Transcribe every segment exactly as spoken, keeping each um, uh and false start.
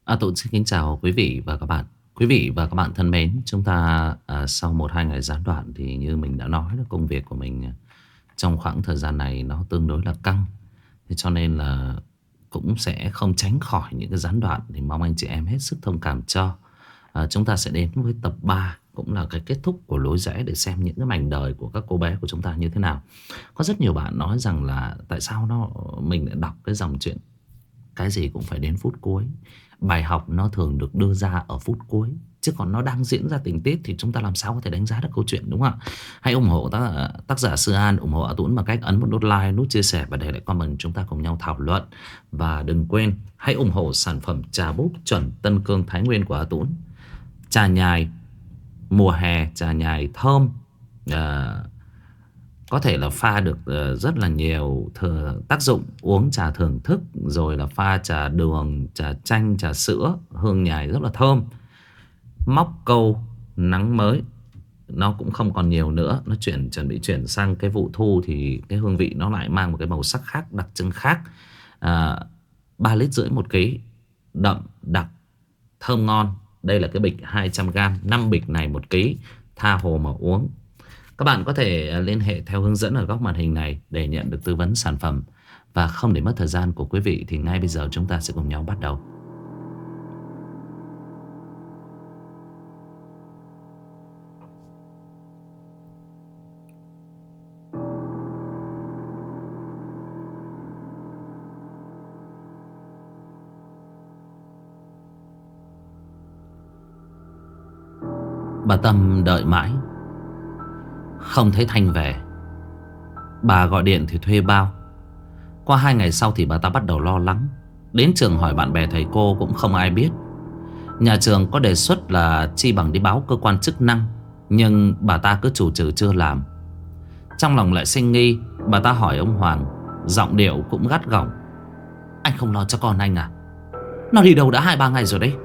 À, Tụng xin kính chào quý vị và các bạn. Quý vị và các bạn thân mến, chúng ta à, sau một hai ngày gián đoạn thì như mình đã nói là công việc của mình à, trong khoảng thời gian này nó tương đối là căng. Thế cho nên là cũng sẽ không tránh khỏi những cái gián đoạn, thì mong anh chị em hết sức thông cảm cho. À, chúng ta sẽ đến với tập ba, cũng là cái kết thúc của lối rẽ, để xem những cái mảnh đời của các cô bé của chúng ta như thế nào. Có rất nhiều bạn nói rằng là tại sao nó mình lại đọc cái dòng chuyện cái gì cũng phải đến phút cuối. Bài học nó thường được đưa ra ở phút cuối, chứ còn nó đang diễn ra tình tiết thì chúng ta làm sao có thể đánh giá được câu chuyện, đúng không ạ? Hãy ủng hộ tác, tác giả Sư An, ủng hộ A Tuấn bằng cách ấn một nút like, nút chia sẻ và để lại comment, chúng ta cùng nhau thảo luận. Và đừng quên hãy ủng hộ sản phẩm trà búp chuẩn Tân Cương Thái Nguyên của A Tuấn. Trà nhài mùa hè, trà nhài thơm, à, có thể là pha được uh, rất là nhiều thừa tác dụng. Uống trà thưởng thức, rồi là pha trà đường, trà chanh, trà sữa, hương nhài rất là thơm. Móc câu nắng mới, nó cũng không còn nhiều nữa, nó chuyển chuẩn bị chuyển sang cái vụ thu thì cái hương vị nó lại mang một cái màu sắc khác, đặc trưng khác. à, ba lít rưỡi một ký, đậm đặc thơm ngon. Đây là cái bịch hai trăm gram, năm bịch này một ký, tha hồ mà uống. Các bạn có thể liên hệ theo hướng dẫn ở góc màn hình này để nhận được tư vấn sản phẩm. Và không để mất thời gian của quý vị thì ngay bây giờ chúng ta sẽ cùng nhau bắt đầu. Bà Tâm đợi mãi không thấy Thanh về. Bà gọi điện thì thuê bao. Qua hai ngày sau thì bà ta bắt đầu lo lắng. Đến trường hỏi bạn bè thầy cô cũng không ai biết. Nhà trường có đề xuất là chi bằng đi báo cơ quan chức năng, nhưng bà ta cứ chù chừ chưa làm. Trong lòng lại sinh nghi. Bà ta hỏi ông Hoàng, giọng điệu cũng gắt gỏng: "Anh không lo cho con anh à? Nó đi đâu đã hai ba ngày rồi đấy."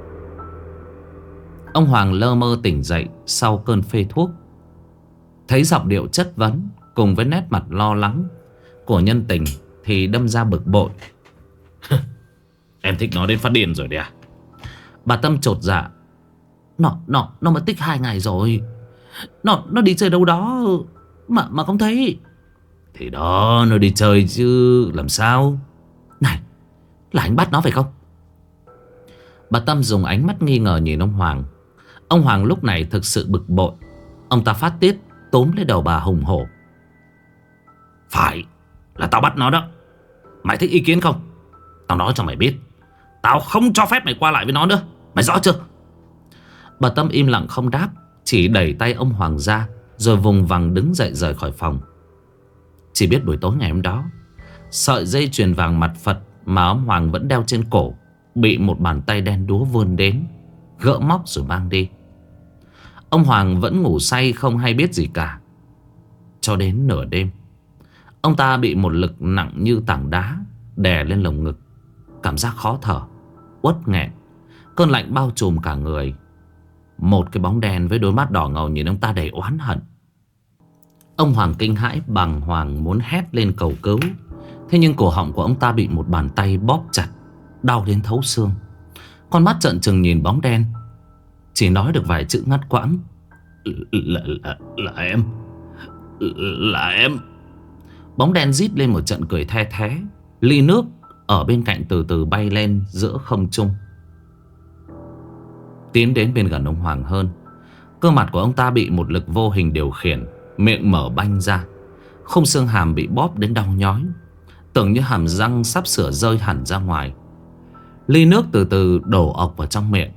Ông Hoàng lơ mơ tỉnh dậy sau cơn phê thuốc. Thấy giọng điệu chất vấn cùng với nét mặt lo lắng của nhân tình thì đâm ra bực bội. "Em thích nó đến phát điên rồi đấy à?" Bà Tâm chột dạ: Nó nó nó mất tích hai ngày rồi. Nó nó đi chơi đâu đó mà mà không thấy." "Thì đó, nó đi chơi chứ làm sao." "Này, là anh bắt nó phải không?" Bà Tâm dùng ánh mắt nghi ngờ nhìn ông Hoàng. Ông Hoàng lúc này thực sự bực bội. Ông ta phát tiết túm lấy đầu bà hùng hổ: "Phải, là tao bắt nó đó. Mày thích ý kiến không? Tao nói cho mày biết, tao không cho phép mày qua lại với nó nữa. Mày rõ chưa?" Bà Tâm im lặng không đáp, chỉ đẩy tay ông Hoàng ra, rồi vùng vằng đứng dậy rời khỏi phòng. Chỉ biết buổi tối ngày hôm đó, sợi dây chuyền vàng mặt Phật mà ông Hoàng vẫn đeo trên cổ bị một bàn tay đen đúa vươn đến, gỡ móc rồi mang đi. Ông Hoàng vẫn ngủ say không hay biết gì cả. Cho đến nửa đêm, ông ta bị một lực nặng như tảng đá đè lên lồng ngực. Cảm giác khó thở, uất nghẹn, cơn lạnh bao trùm cả người. Một cái bóng đen với đôi mắt đỏ ngầu nhìn ông ta đầy oán hận. Ông Hoàng kinh hãi bàng hoàng muốn hét lên cầu cứu. Thế nhưng cổ họng của ông ta bị một bàn tay bóp chặt, đau đến thấu xương. Con mắt trợn trừng nhìn bóng đen, chỉ nói được vài chữ ngắt quãng: Là, là, là em Là em Bóng đen rít lên một trận cười the thé. Ly nước ở bên cạnh từ từ bay lên giữa không trung, tiến đến bên gần ông Hoàng hơn. Cơ mặt của ông ta bị một lực vô hình điều khiển, miệng mở banh ra, khung xương hàm bị bóp đến đau nhói, tưởng như hàm răng sắp sửa rơi hẳn ra ngoài. Ly nước từ từ đổ ọc vào trong miệng.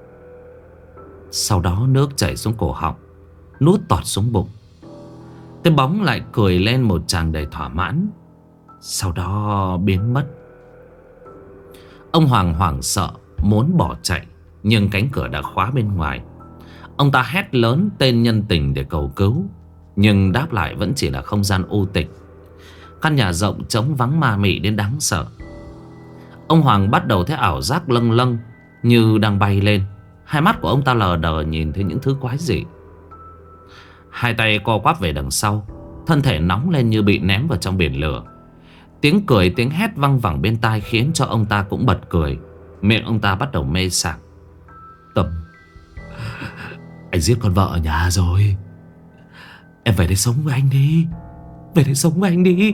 Sau đó nước chảy xuống cổ họng, nuốt tọt xuống bụng. Cái bóng lại cười lên một tràng đầy thỏa mãn, sau đó biến mất. Ông Hoàng hoảng sợ muốn bỏ chạy, nhưng cánh cửa đã khóa bên ngoài. Ông ta hét lớn tên nhân tình để cầu cứu, nhưng đáp lại vẫn chỉ là không gian u tịch. Căn nhà rộng trống vắng ma mị đến đáng sợ. Ông Hoàng bắt đầu thấy ảo giác lâng lâng, như đang bay lên. Hai mắt của ông ta lờ đờ nhìn thấy những thứ quái dị. Hai tay co quắp về đằng sau, thân thể nóng lên như bị ném vào trong biển lửa. Tiếng cười tiếng hét văng vẳng bên tai khiến cho ông ta cũng bật cười. Miệng ông ta bắt đầu mê sảng. Tâm, anh giết con vợ ở nhà rồi. Em về đây sống với anh đi. Về đây sống với anh đi.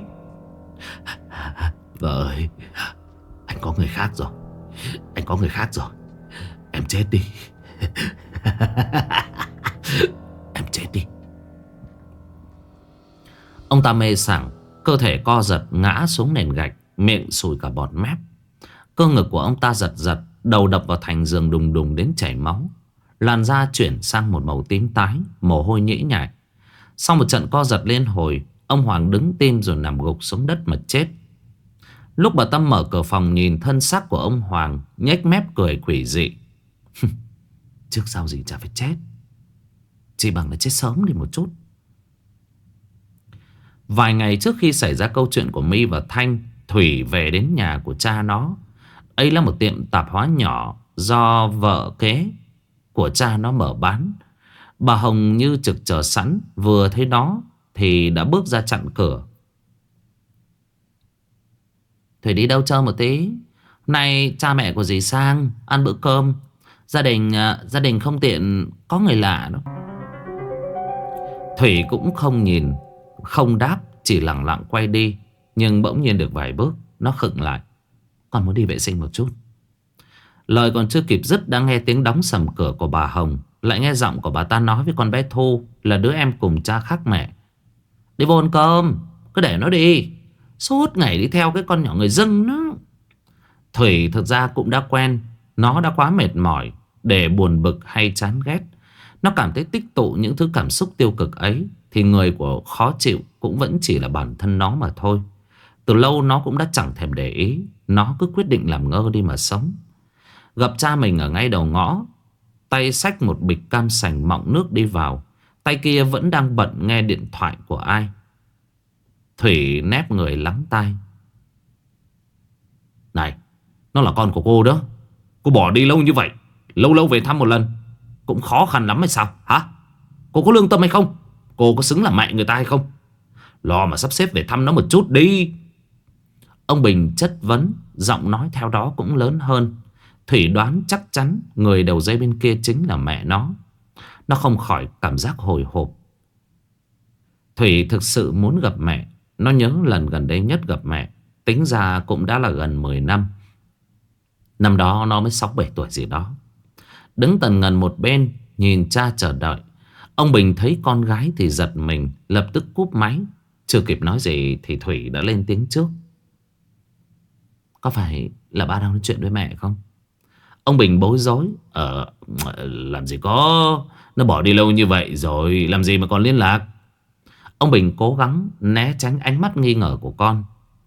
Vợ ơi, anh có người khác rồi. Anh có người khác rồi. Em chết đi. Em chết đi. Ông ta mê sảng, cơ thể co giật ngã xuống nền gạch, miệng sùi cả bọt mép. Cơ ngực của ông ta giật giật, đầu đập vào thành giường đùng đùng đến chảy máu. Làn da chuyển sang một màu tím tái, mồ hôi nhễ nhại. Sau một trận co giật liên hồi, ông Hoàng đứng tim rồi nằm gục xuống đất mà chết. Lúc bà Tâm mở cửa phòng nhìn thân xác của ông Hoàng, nhếch mép cười quỷ dị. Trước sau gì chả phải chết, chỉ bằng là chết sớm đi một chút. Vài ngày trước khi xảy ra câu chuyện của My và Thanh, Thủy về đến nhà của cha nó. Ấy là một tiệm tạp hóa nhỏ do vợ kế của cha nó mở bán. Bà Hồng như trực chờ sẵn, vừa thấy nó thì đã bước ra chặn cửa. Thủy đi đâu chơi một tí. Hôm nay cha mẹ của dì sang ăn bữa cơm. Gia đình gia đình không tiện có người lạ đâu. Thủy cũng không nhìn, không đáp, chỉ lặng lặng quay đi. Nhưng bỗng nhiên được vài bước, nó khựng lại. Con muốn đi vệ sinh một chút. Lời còn chưa kịp dứt đã nghe tiếng đóng sầm cửa của bà Hồng. Lại nghe giọng của bà ta nói với con bé Thu, là đứa em cùng cha khác mẹ. Đi vô ăn cơm, cứ để nó đi. Suốt ngày đi theo cái con nhỏ người dưng nó. Thủy thực ra cũng đã quen. Nó đã quá mệt mỏi để buồn bực hay chán ghét. Nó cảm thấy tích tụ những thứ cảm xúc tiêu cực ấy thì người của khó chịu cũng vẫn chỉ là bản thân nó mà thôi. Từ lâu nó cũng đã chẳng thèm để ý. Nó cứ quyết định làm ngơ đi mà sống. Gặp cha mình ở ngay đầu ngõ, tay xách một bịch cam sành mọng nước đi vào. Tay kia vẫn đang bận nghe điện thoại của ai. Thủy nép người lắng tai. Này, nó là con của cô đó. Cô bỏ đi lâu như vậy, lâu lâu về thăm một lần cũng khó khăn lắm hay sao hả? Cô có lương tâm hay không? Cô có xứng là mẹ người ta hay không? Lo mà sắp xếp về thăm nó một chút đi. Ông Bình chất vấn, giọng nói theo đó cũng lớn hơn. Thủy đoán chắc chắn người đầu dây bên kia chính là mẹ nó. Nó không khỏi cảm giác hồi hộp. Thủy thực sự muốn gặp mẹ. Nó nhớ lần gần đây nhất gặp mẹ, tính ra cũng đã là gần mười năm. Năm đó nó mới sáu bảy tuổi gì đó. Đứng tần ngần một bên nhìn cha chờ đợi. Ông Bình thấy con gái thì giật mình, lập tức cúp máy. Chưa kịp nói gì thì Thủy đã lên tiếng trước. Có phải là ba đang nói chuyện với mẹ không? Ông Bình bối rối. Ờ, làm gì có. Nó bỏ đi lâu như vậy rồi, làm gì mà còn liên lạc. Ông Bình cố gắng né tránh ánh mắt nghi ngờ của con.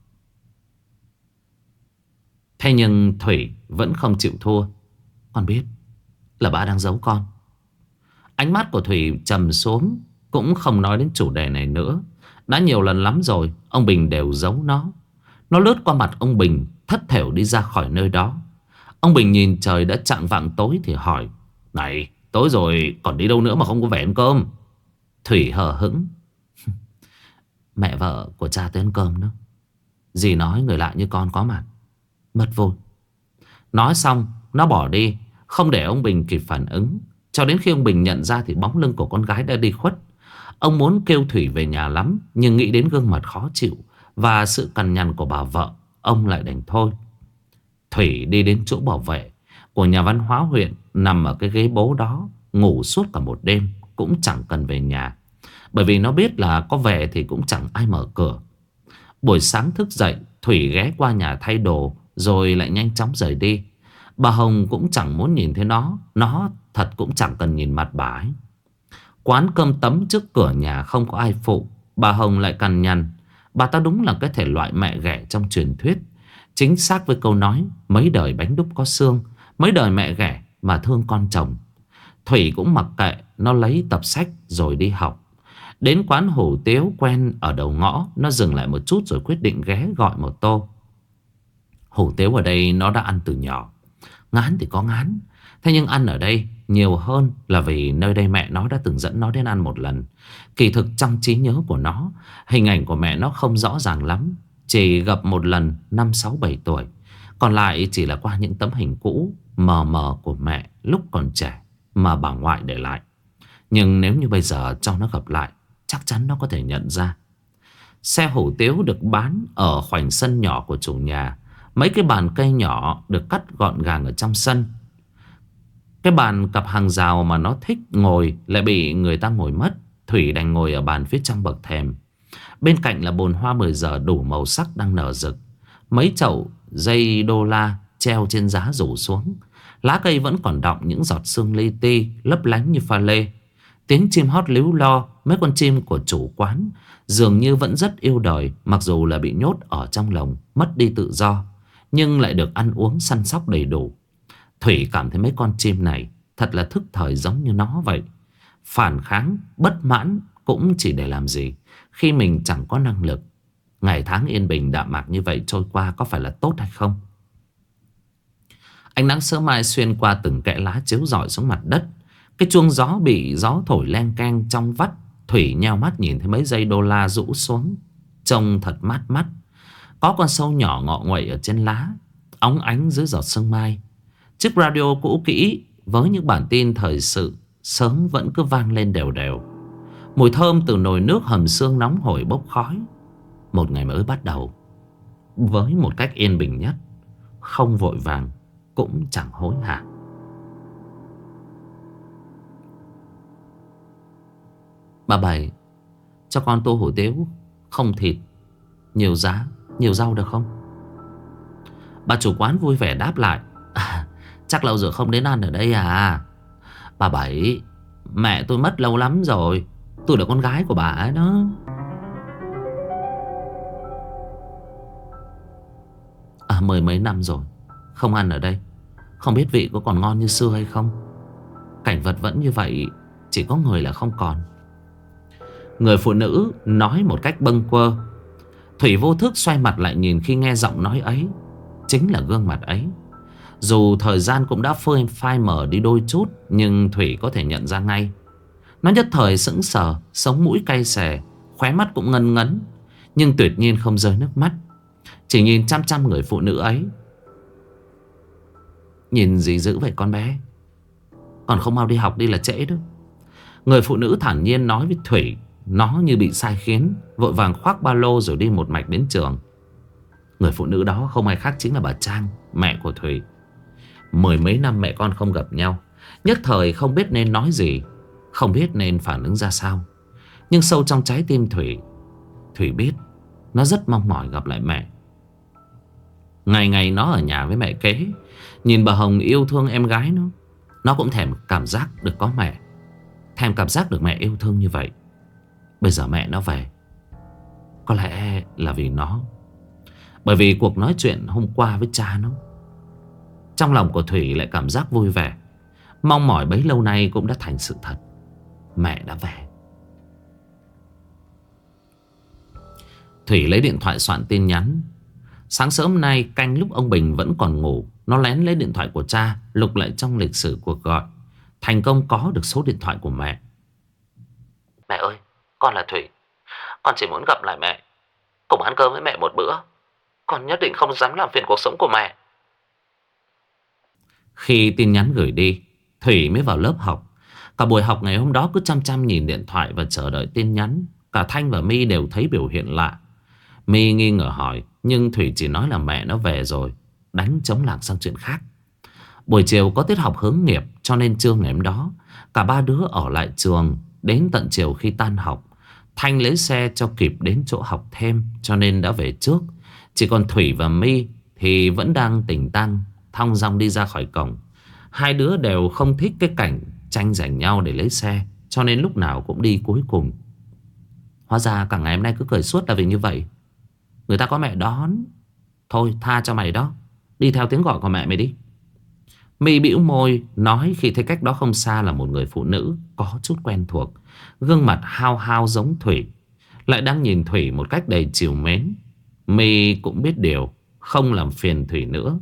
Thế nhưng Thủy vẫn không chịu thua. Con biết là ba đang giấu con. Ánh mắt của Thủy trầm xuống, cũng không nói đến chủ đề này nữa. Đã nhiều lần lắm rồi ông Bình đều giấu nó. Nó lướt qua mặt ông Bình, thất thểu đi ra khỏi nơi đó. Ông Bình nhìn trời đã chạng vạng tối thì hỏi. Này, tối rồi còn đi đâu nữa mà không có về ăn cơm? Thủy hờ hững. Mẹ vợ của cha tới ăn cơm đó. Dì nói người lạ như con có mặt, mất vui. Nói xong nó bỏ đi, không để ông Bình kịp phản ứng. Cho đến khi ông Bình nhận ra thì bóng lưng của con gái đã đi khuất. Ông muốn kêu Thủy về nhà lắm, nhưng nghĩ đến gương mặt khó chịu và sự cằn nhằn của bà vợ, ông lại đành thôi. Thủy đi đến chỗ bảo vệ của nhà văn hóa huyện, nằm ở cái ghế bố đó, ngủ suốt cả một đêm, cũng chẳng cần về nhà. Bởi vì nó biết là có về thì cũng chẳng ai mở cửa. Buổi sáng thức dậy, Thủy ghé qua nhà thay đồ rồi lại nhanh chóng rời đi. Bà Hồng cũng chẳng muốn nhìn thấy nó. Nó thật cũng chẳng cần nhìn mặt bà ấy. Quán cơm tấm trước cửa nhà không có ai phụ. Bà Hồng lại cằn nhằn. Bà ta đúng là cái thể loại mẹ ghẻ trong truyền thuyết. Chính xác với câu nói mấy đời bánh đúc có xương, mấy đời mẹ ghẻ mà thương con chồng. Thủy cũng mặc kệ, nó lấy tập sách rồi đi học. Đến quán hủ tiếu quen ở đầu ngõ, nó dừng lại một chút rồi quyết định ghé gọi một tô. Hủ tiếu ở đây nó đã ăn từ nhỏ. Ngán thì có ngán, thế nhưng ăn ở đây nhiều hơn là vì nơi đây mẹ nó đã từng dẫn nó đến ăn một lần. Kỳ thực trong trí nhớ của nó, hình ảnh của mẹ nó không rõ ràng lắm. Chỉ gặp một lần năm sáu bảy tuổi. Còn lại chỉ là qua những tấm hình cũ mờ mờ của mẹ lúc còn trẻ mà bà ngoại để lại. Nhưng nếu như bây giờ cho nó gặp lại, chắc chắn nó có thể nhận ra. Xe hủ tiếu được bán ở khoảnh sân nhỏ của chủ nhà. Mấy cái bàn cây nhỏ được cắt gọn gàng ở trong sân. Cái bàn cặp hàng rào mà nó thích ngồi lại bị người ta ngồi mất. Thủy đành ngồi ở bàn phía trong bậc thềm. Bên cạnh là bồn hoa mười giờ đủ màu sắc đang nở rực. Mấy chậu dây đô la treo trên giá rủ xuống. Lá cây vẫn còn đọng những giọt sương li ti lấp lánh như pha lê. Tiếng chim hót líu lo. Mấy con chim của chủ quán dường như vẫn rất yêu đời, mặc dù là bị nhốt ở trong lồng, mất đi tự do, nhưng lại được ăn uống săn sóc đầy đủ. Thủy cảm thấy mấy con chim này thật là thức thời giống như nó vậy. Phản kháng, bất mãn cũng chỉ để làm gì khi mình chẳng có năng lực. Ngày tháng yên bình đạm mạc như vậy trôi qua có phải là tốt hay không? Ánh nắng sớm mai xuyên qua từng kẽ lá chiếu rọi xuống mặt đất. Cái chuông gió bị gió thổi len keng trong vắt. Thủy nheo mắt nhìn thấy mấy giây đô la rũ xuống, trông thật mát mắt. Có con sâu nhỏ ngọ nguậy ở trên lá, óng ánh dưới giọt sương mai. Chiếc radio cũ kỹ với những bản tin thời sự sớm vẫn cứ vang lên đều đều. Mùi thơm từ nồi nước hầm xương nóng hổi bốc khói. Một ngày mới bắt đầu với một cách yên bình nhất, không vội vàng cũng chẳng hối hả. Bà Bảy, cho con tô hủ tiếu không thịt, nhiều giá, nhiều rau được không? Bà chủ quán vui vẻ đáp lại. À, chắc lâu rồi không đến ăn ở đây à? Bà Bảy, mẹ tôi mất lâu lắm rồi. Tôi là con gái của bà ấy đó. À, mười mấy năm rồi không ăn ở đây, không biết vị có còn ngon như xưa hay không. Cảnh vật vẫn như vậy, chỉ có người là không còn. Người phụ nữ nói một cách bâng quơ. Thủy vô thức xoay mặt lại nhìn khi nghe giọng nói ấy. Chính là gương mặt ấy. Dù thời gian cũng đã phơi phai mờ đi đôi chút, nhưng Thủy có thể nhận ra ngay. Nó nhất thời sững sờ, sống mũi cay xè, khóe mắt cũng ngân ngấn, nhưng tuyệt nhiên không rơi nước mắt. Chỉ nhìn chăm chăm người phụ nữ ấy. Nhìn gì dữ vậy con bé, còn không mau đi học đi là trễ đó. Người phụ nữ thản nhiên nói với Thủy. Nó như bị sai khiến, vội vàng khoác ba lô rồi đi một mạch đến trường. Người phụ nữ đó không ai khác chính là bà Trang, mẹ của Thủy. Mười mấy năm mẹ con không gặp nhau, nhất thời không biết nên nói gì, không biết nên phản ứng ra sao. Nhưng sâu trong trái tim Thủy, Thủy biết nó rất mong mỏi gặp lại mẹ. Ngày ngày nó ở nhà với mẹ kế, nhìn bà Hồng yêu thương em gái nó, nó cũng thèm cảm giác được có mẹ, thèm cảm giác được mẹ yêu thương như vậy. Bây giờ mẹ nó về, có lẽ là vì nó, bởi vì cuộc nói chuyện hôm qua với cha nó. Trong lòng của Thủy lại cảm giác vui vẻ. Mong mỏi bấy lâu nay cũng đã thành sự thật. Mẹ đã về. Thủy lấy điện thoại soạn tin nhắn. Sáng sớm nay canh lúc ông Bình vẫn còn ngủ, nó lén lấy điện thoại của cha, lục lại trong lịch sử cuộc gọi. Thành công có được số điện thoại của mẹ. Mẹ ơi, con là Thủy. Con chỉ muốn gặp lại mẹ, cùng ăn cơm với mẹ một bữa. Con nhất định không dám làm phiền cuộc sống của mẹ. Khi tin nhắn gửi đi, Thủy mới vào lớp học. Cả buổi học ngày hôm đó cứ chăm chăm nhìn điện thoại và chờ đợi tin nhắn. Cả Thanh và My đều thấy biểu hiện lạ. My nghi ngờ hỏi, nhưng Thủy chỉ nói là mẹ nó về rồi, đánh trống lảng sang chuyện khác. Buổi chiều có tiết học hướng nghiệp, cho nên trưa ngày hôm đó cả ba đứa ở lại trường đến tận chiều. Khi tan học, Thanh lấy xe cho kịp đến chỗ học thêm, cho nên đã về trước. Chỉ còn Thủy và My thì vẫn đang tỉnh tang, thong dong đi ra khỏi cổng. Hai đứa đều không thích cái cảnh tranh giành nhau để lấy xe, cho nên lúc nào cũng đi cuối cùng. Hóa ra cả ngày hôm nay cứ cười suốt là vì như vậy. Người ta có mẹ đón, thôi tha cho mày đó, đi theo tiếng gọi của mẹ mày đi. My bĩu môi nói khi thấy cách đó không xa là một người phụ nữ có chút quen thuộc, gương mặt hao hao giống Thủy, lại đang nhìn Thủy một cách đầy trìu mến. My cũng biết điều, không làm phiền Thủy nữa.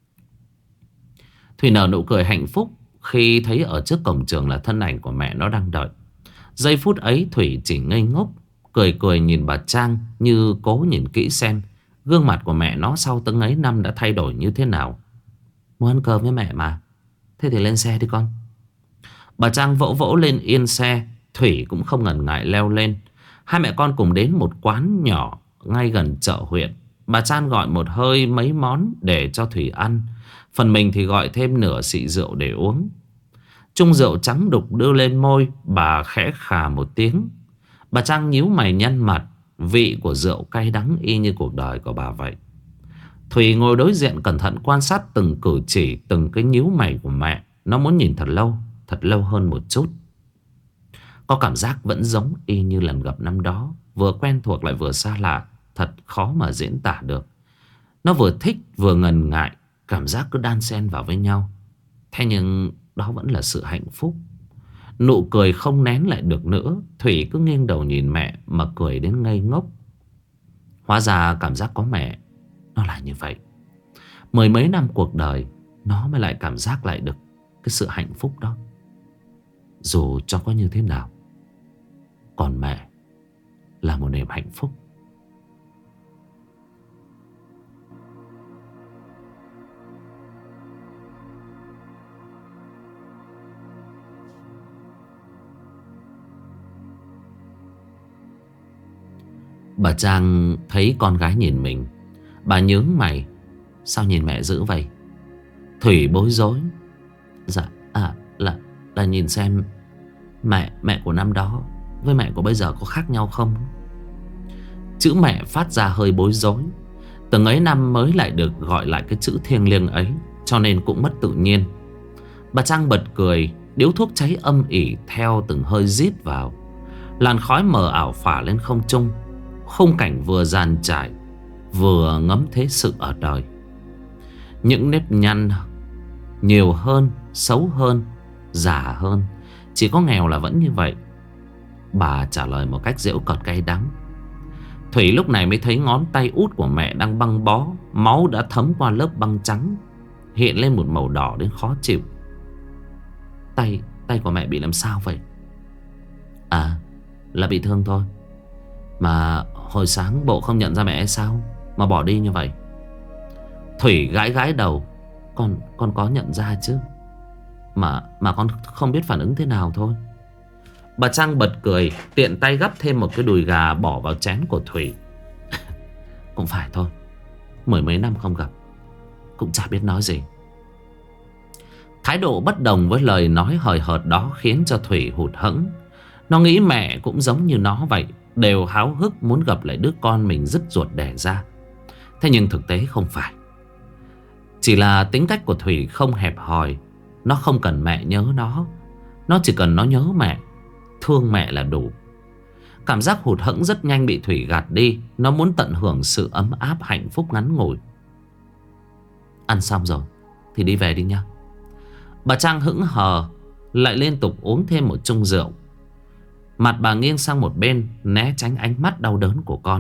Thủy nở nụ cười hạnh phúc khi thấy ở trước cổng trường là thân ảnh của mẹ nó đang đợi. Giây phút ấy Thủy chỉ ngây ngốc, cười cười nhìn bà Trang như cố nhìn kỹ xem Gương mặt của mẹ nó sau từng ấy năm đã thay đổi như thế nào. Muốn ăn cơm với mẹ mà. Thế thì lên xe đi con. Bà Trang vỗ vỗ lên yên xe. Thủy cũng không ngần ngại leo lên. Hai mẹ con cùng đến một quán nhỏ ngay gần chợ huyện. Bà Trang gọi một hơi mấy món để cho Thủy ăn. Phần mình thì gọi thêm nửa xị rượu để uống. Chung rượu trắng đục đưa lên môi. Bà khẽ khà một tiếng. Bà Trang nhíu mày nhăn mặt. Vị của rượu cay đắng y như cuộc đời của bà vậy. Thủy ngồi đối diện cẩn thận quan sát từng cử chỉ, từng cái nhíu mày của mẹ. Nó muốn nhìn thật lâu, thật lâu hơn một chút. Có cảm giác vẫn giống y như lần gặp năm đó. Vừa quen thuộc lại vừa xa lạ. Thật khó mà diễn tả được. Nó vừa thích vừa ngần ngại. Cảm giác cứ đan xen vào với nhau. Thế nhưng đó vẫn là sự hạnh phúc. Nụ cười không nén lại được nữa. Thủy cứ nghiêng đầu nhìn mẹ mà cười đến ngây ngốc. Hóa ra cảm giác có mẹ nó là như vậy. Mười mấy năm cuộc đời nó mới lại cảm giác lại được cái sự hạnh phúc đó. Dù cho có như thế nào, còn mẹ là một niềm hạnh phúc. Bà Trang thấy con gái nhìn mình. Bà nhướng mày. Sao nhìn mẹ dữ vậy? Thủy bối rối. Dạ à là là nhìn xem Mẹ mẹ của năm đó với mẹ của bây giờ có khác nhau không? Chữ mẹ phát ra hơi bối rối. Từng ấy năm mới lại được gọi lại cái chữ thiêng liêng ấy, cho nên cũng mất tự nhiên. Bà Trang bật cười. Điếu thuốc cháy âm ỉ theo từng hơi rít vào. Làn khói mờ ảo phả lên không trung. Khung cảnh vừa dàn trải, vừa ngắm thế sự ở đời. Những nếp nhăn nhiều hơn, xấu hơn, già hơn. Chỉ có nghèo là vẫn như vậy. Bà trả lời một cách giễu cợt cay đắng. Thủy lúc này mới thấy ngón tay út của mẹ đang băng bó. Máu đã thấm qua lớp băng trắng, hiện lên một màu đỏ đến khó chịu. Tay, tay của mẹ bị làm sao vậy? À, là bị thương thôi. Mà hồi sáng bộ không nhận ra mẹ hay sao mà bỏ đi như vậy? Thủy gãi gãi đầu. Con, con có nhận ra chứ. Mà, mà con không biết phản ứng thế nào thôi. Bà Trang bật cười, tiện tay gắp thêm một cái đùi gà bỏ vào chén của Thủy. Cũng phải thôi, mười mấy năm không gặp, cũng chả biết nói gì. Thái độ bất đồng với lời nói hời hợt đó khiến cho Thủy hụt hẫng. Nó nghĩ mẹ cũng giống như nó vậy, đều háo hức muốn gặp lại đứa con mình dứt ruột đẻ ra. Thế nhưng thực tế không phải. Chỉ là tính cách của Thủy không hẹp hòi. Nó không cần mẹ nhớ nó. Nó chỉ cần nó nhớ mẹ, thương mẹ là đủ. Cảm giác hụt hẫng rất nhanh bị Thủy gạt đi. Nó muốn tận hưởng sự ấm áp hạnh phúc ngắn ngủi. Ăn xong rồi thì đi về đi nha. Bà Trang hững hờ lại liên tục uống thêm một chung rượu. Mặt bà nghiêng sang một bên, né tránh ánh mắt đau đớn của con.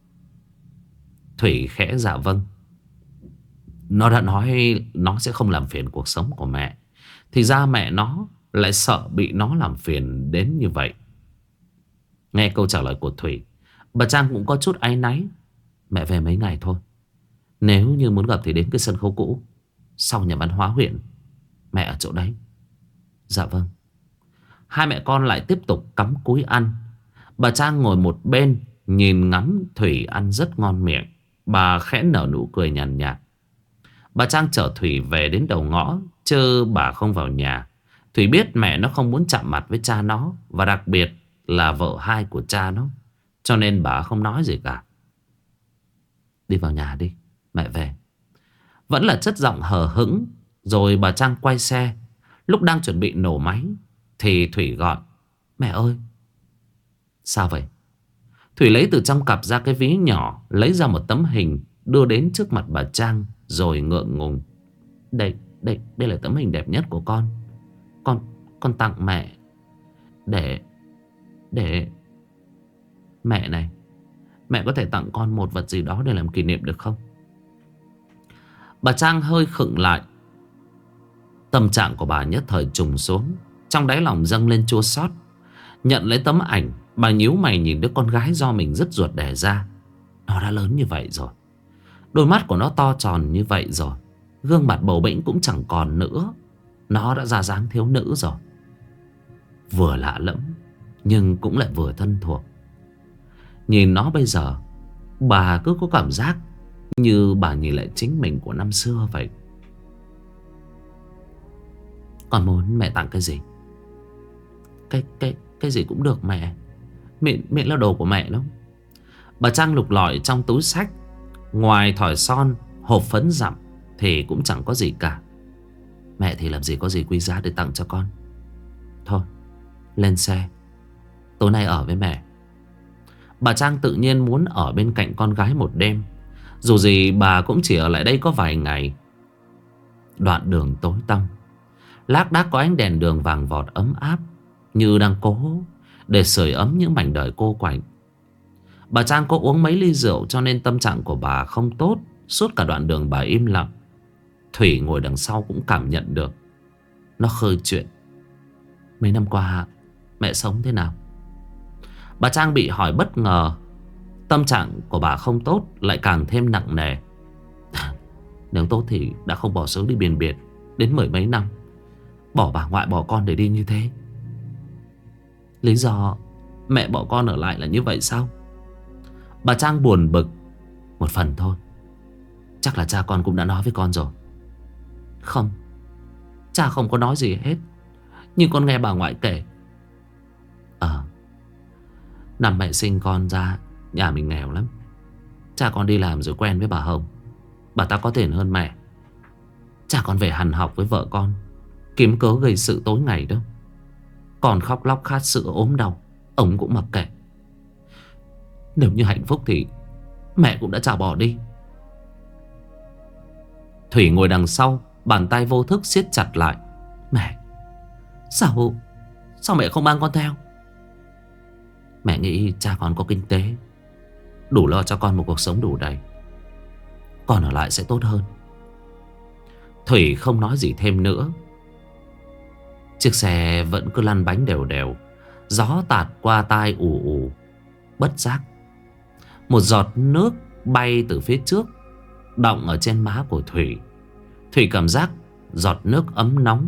Thủy khẽ dạ vâng. Nó đã nói nó sẽ không làm phiền cuộc sống của mẹ. Thì ra mẹ nó lại sợ bị nó làm phiền đến như vậy. Nghe câu trả lời của Thủy, bà Trang cũng có chút áy náy. Mẹ về mấy ngày thôi. Nếu như muốn gặp thì đến cái sân khấu cũ sau nhà văn hóa huyện. Mẹ ở chỗ đấy. Dạ vâng. Hai mẹ con lại tiếp tục cắm cúi ăn. Bà Trang ngồi một bên nhìn ngắm Thủy ăn rất ngon miệng. Bà khẽ nở nụ cười nhàn nhạt, nhạt. Bà Trang chở Thủy về đến đầu ngõ, chứ bà không vào nhà. Thủy biết mẹ nó không muốn chạm mặt với cha nó, và đặc biệt là vợ hai của cha nó, cho nên bà không nói gì cả. Đi vào nhà đi, mẹ về. Vẫn là chất giọng hờ hững. Rồi bà Trang quay xe. Lúc đang chuẩn bị nổ máy thì Thủy gọi. Mẹ ơi. Sao vậy? Thủy lấy từ trong cặp ra cái ví nhỏ, lấy ra một tấm hình, đưa đến trước mặt bà Trang, rồi ngượng ngùng. Đây, đây, đây là tấm hình đẹp nhất của con. Con, con tặng mẹ. Để, để... Mẹ này, mẹ có thể tặng con một vật gì đó để làm kỷ niệm được không? Bà Trang hơi khựng lại. Tâm trạng của bà nhất thời trùng xuống. Trong đáy lòng dâng lên chua xót. Nhận lấy tấm ảnh, bà nhíu mày nhìn đứa con gái do mình dứt ruột đẻ ra. Nó đã lớn như vậy rồi, Đôi mắt của nó to tròn như vậy rồi, gương mặt bầu bĩnh cũng chẳng còn nữa. Nó đã ra dáng thiếu nữ rồi. Vừa lạ lẫm nhưng cũng lại vừa thân thuộc. Nhìn nó bây giờ, bà cứ có cảm giác như bà nhìn lại chính mình của năm xưa vậy. Con muốn mẹ tặng cái gì? Cái cái cái gì cũng được mẹ. Miễn, miễn là đồ của mẹ đó. Bà Trang lục lọi trong túi xách. Ngoài thỏi son, hộp phấn dặm thì cũng chẳng có gì cả. Mẹ thì làm gì có gì quý giá để tặng cho con. Thôi, lên xe, tối nay ở với mẹ. Bà Trang tự nhiên muốn ở bên cạnh con gái một đêm. Dù gì bà cũng chỉ ở lại đây có vài ngày. Đoạn đường tối tăm, lác đác có ánh đèn đường vàng vọt ấm áp, như đang cố để sưởi ấm những mảnh đời cô quạnh. Bà Trang có uống mấy ly rượu cho nên tâm trạng của bà không tốt. Suốt cả đoạn đường bà im lặng. Thủy ngồi đằng sau cũng cảm nhận được. Nó khơi chuyện. Mấy năm qua mẹ sống thế nào? Bà Trang bị hỏi bất ngờ. Tâm trạng của bà không tốt lại càng thêm nặng nề. Nếu tốt thì đã không bỏ xứ đi biển biệt đến mười mấy năm. Bỏ bà ngoại bỏ con để đi như thế. Lý do mẹ bỏ con ở lại là như vậy sao? Bà Trang buồn bực. Một phần thôi. Chắc là cha con cũng đã nói với con rồi. Không, cha không có nói gì hết. Nhưng con nghe bà ngoại kể. Ờ, năm mẹ sinh con ra, nhà mình nghèo lắm. Cha con đi làm rồi quen với bà Hồng. Bà ta có tiền hơn mẹ. Cha con về hằn học với vợ con, kiếm cớ gây sự tối ngày đó. Còn khóc lóc khát sữa ốm đau, ông cũng mặc kệ. Nếu như hạnh phúc thì mẹ cũng đã chả bỏ đi. Thủy ngồi đằng sau, bàn tay vô thức siết chặt lại. Mẹ, Sao Sao mẹ không mang con theo? Mẹ nghĩ cha con có kinh tế, đủ lo cho con một cuộc sống đủ đầy. Con ở lại sẽ tốt hơn. Thủy không nói gì thêm nữa. Chiếc xe vẫn cứ lăn bánh đều đều. Gió tạt qua tai ù ù. Bất giác, một giọt nước bay từ phía trước đọng ở trên má của Thủy. Thủy cảm giác giọt nước ấm nóng.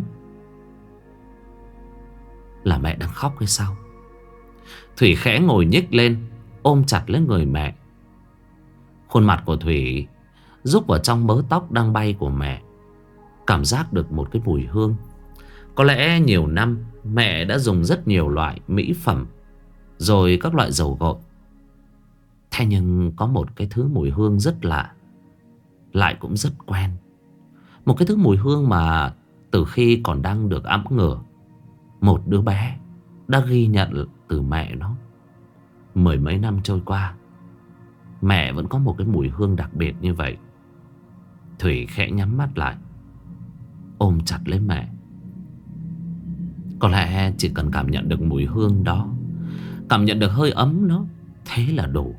Là mẹ đang khóc hay sao? Thủy khẽ ngồi nhích lên, ôm chặt lấy người mẹ. Khuôn mặt của Thủy rúc vào trong mớ tóc đang bay của mẹ. Cảm giác được một cái mùi hương. Có lẽ nhiều năm mẹ đã dùng rất nhiều loại mỹ phẩm, rồi các loại dầu gội. Thế nhưng có một cái thứ mùi hương rất lạ, lại cũng rất quen. Một cái thứ mùi hương mà từ khi còn đang được ẵm ngửa, một đứa bé đã ghi nhận từ mẹ nó. Mười mấy năm trôi qua, mẹ vẫn có một cái mùi hương đặc biệt như vậy. Thủy khẽ nhắm mắt lại, ôm chặt lấy mẹ. Có lẽ chỉ cần cảm nhận được mùi hương đó, cảm nhận được hơi ấm nó, thế là đủ.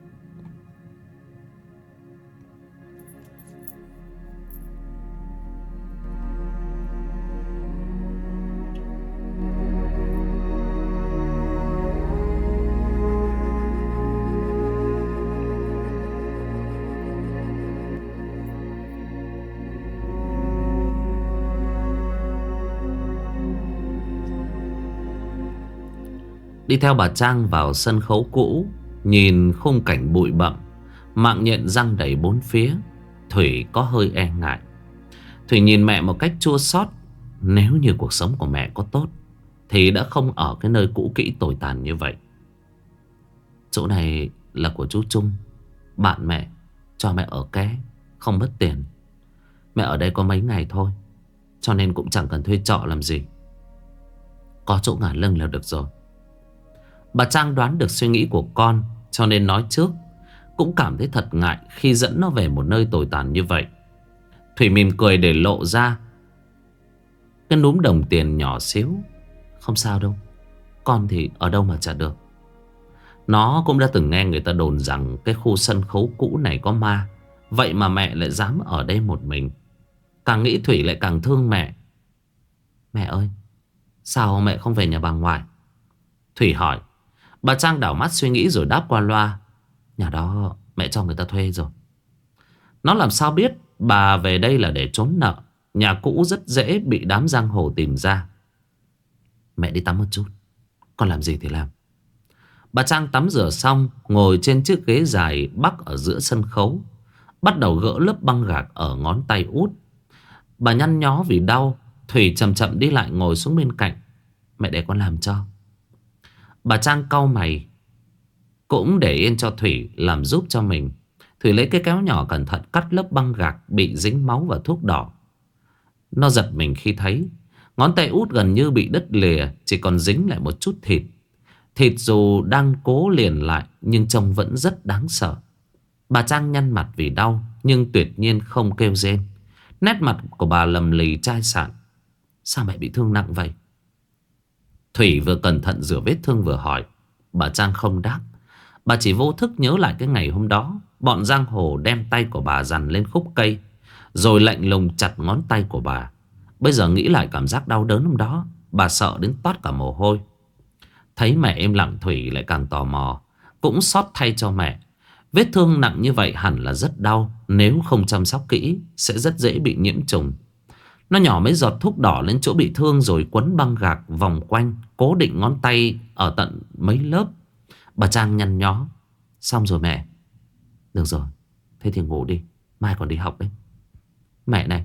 Đi theo bà Trang vào sân khấu cũ, nhìn khung cảnh bụi bặm, mạng nhện răng đầy bốn phía, Thủy có hơi e ngại. Thủy nhìn mẹ một cách chua xót. Nếu như cuộc sống của mẹ có tốt thì đã không ở cái nơi cũ kỹ tồi tàn như vậy. Chỗ này là của chú Trung, bạn mẹ, cho mẹ ở ké, không mất tiền. Mẹ ở đây có mấy ngày thôi, cho nên cũng chẳng cần thuê trọ làm gì. Có chỗ ngả lưng là được rồi. Bà Trang đoán được suy nghĩ của con, cho nên nói trước. Cũng cảm thấy thật ngại khi dẫn nó về một nơi tồi tàn như vậy. Thủy mỉm cười để lộ ra cái núm đồng tiền nhỏ xíu. Không sao đâu, con thì ở đâu mà chả được. Nó cũng đã từng nghe người ta đồn rằng cái khu sân khấu cũ này có ma. Vậy mà mẹ lại dám ở đây một mình. Càng nghĩ Thủy lại càng thương mẹ. Mẹ ơi, sao mẹ không về nhà bà ngoại? Thủy hỏi. Bà Trang đảo mắt suy nghĩ rồi đáp qua loa. Nhà đó mẹ cho người ta thuê rồi. Nó làm sao biết bà về đây là để trốn nợ. Nhà cũ rất dễ bị đám giang hồ tìm ra. Mẹ đi tắm một chút, con làm gì thì làm. Bà Trang tắm rửa xong, ngồi trên chiếc ghế dài bắc ở giữa sân khấu, bắt đầu gỡ lớp băng gạc ở ngón tay út. Bà nhăn nhó vì đau. Thủy chậm chậm đi lại ngồi xuống bên cạnh. Mẹ để con làm cho. Bà Trang cau mày, cũng để yên cho Thủy làm giúp cho mình. Thủy lấy cái kéo nhỏ cẩn thận cắt lớp băng gạc bị dính máu và thuốc đỏ. Nó giật mình khi thấy ngón tay út gần như bị đứt lìa, chỉ còn dính lại một chút thịt. Thịt dù đang cố liền lại nhưng trông vẫn rất đáng sợ. Bà Trang nhăn mặt vì đau nhưng tuyệt nhiên không kêu rên. Nét mặt của bà lầm lì chai sạn. Sao mẹ bị thương nặng vậy? Thủy vừa cẩn thận rửa vết thương vừa hỏi. Bà Trang không đáp. Bà chỉ vô thức nhớ lại cái ngày hôm đó bọn giang hồ đem tay của bà dằn lên khúc cây, rồi lạnh lùng chặt ngón tay của bà. Bây giờ nghĩ lại cảm giác đau đớn hôm đó, bà sợ đến toát cả mồ hôi. Thấy mẹ im lặng, Thủy lại càng tò mò, cũng xót thay cho mẹ. Vết thương nặng như vậy hẳn là rất đau. Nếu không chăm sóc kỹ sẽ rất dễ bị nhiễm trùng. Nó nhỏ mấy giọt thuốc đỏ lên chỗ bị thương, rồi quấn băng gạc vòng quanh, cố định ngón tay ở tận mấy lớp. Bà Trang nhăn nhó. Xong rồi mẹ. Được rồi, thế thì ngủ đi, mai còn đi học đấy. Mẹ này.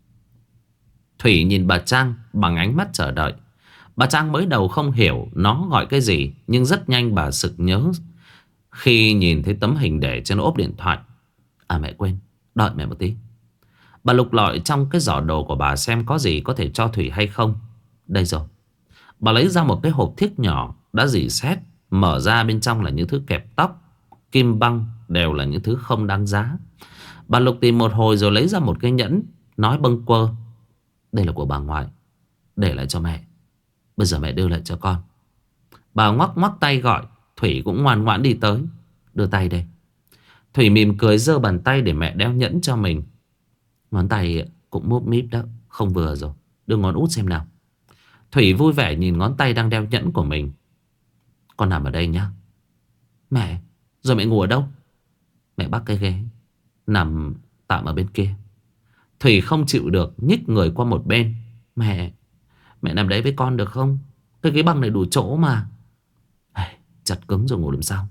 Thủy nhìn bà Trang bằng ánh mắt chờ đợi. Bà Trang mới đầu không hiểu nó gọi cái gì, nhưng rất nhanh bà sực nhớ khi nhìn thấy tấm hình để trên ốp điện thoại. À mẹ quên, đợi mẹ một tí. Bà lục lọi trong cái giỏ đồ của bà xem có gì có thể cho Thủy hay không. Đây rồi. Bà lấy ra một cái hộp thiếc nhỏ đã rỉ sét. Mở ra bên trong là những thứ kẹp tóc, kim băng, đều là những thứ không đáng giá. Bà lục tìm một hồi rồi lấy ra một cái nhẫn, nói bâng quơ. Đây là của bà ngoại, để lại cho mẹ. Bây giờ mẹ đưa lại cho con. Bà ngoắc ngoắc tay gọi. Thủy cũng ngoan ngoãn đi tới. Đưa tay đây. Thủy mỉm cười giơ bàn tay để mẹ đeo nhẫn cho mình. Ngón tay cũng múp míp đó, không vừa rồi. Đưa ngón út xem nào. Thủy vui vẻ nhìn ngón tay đang đeo nhẫn của mình. Con nằm ở đây nhá. Mẹ, rồi mẹ ngủ ở đâu? Mẹ bắt cái ghế, nằm tạm ở bên kia. Thủy không chịu được, nhích người qua một bên. Mẹ, mẹ nằm đấy với con được không? Cái ghế băng này đủ chỗ mà. Chặt cứng rồi ngủ làm sao?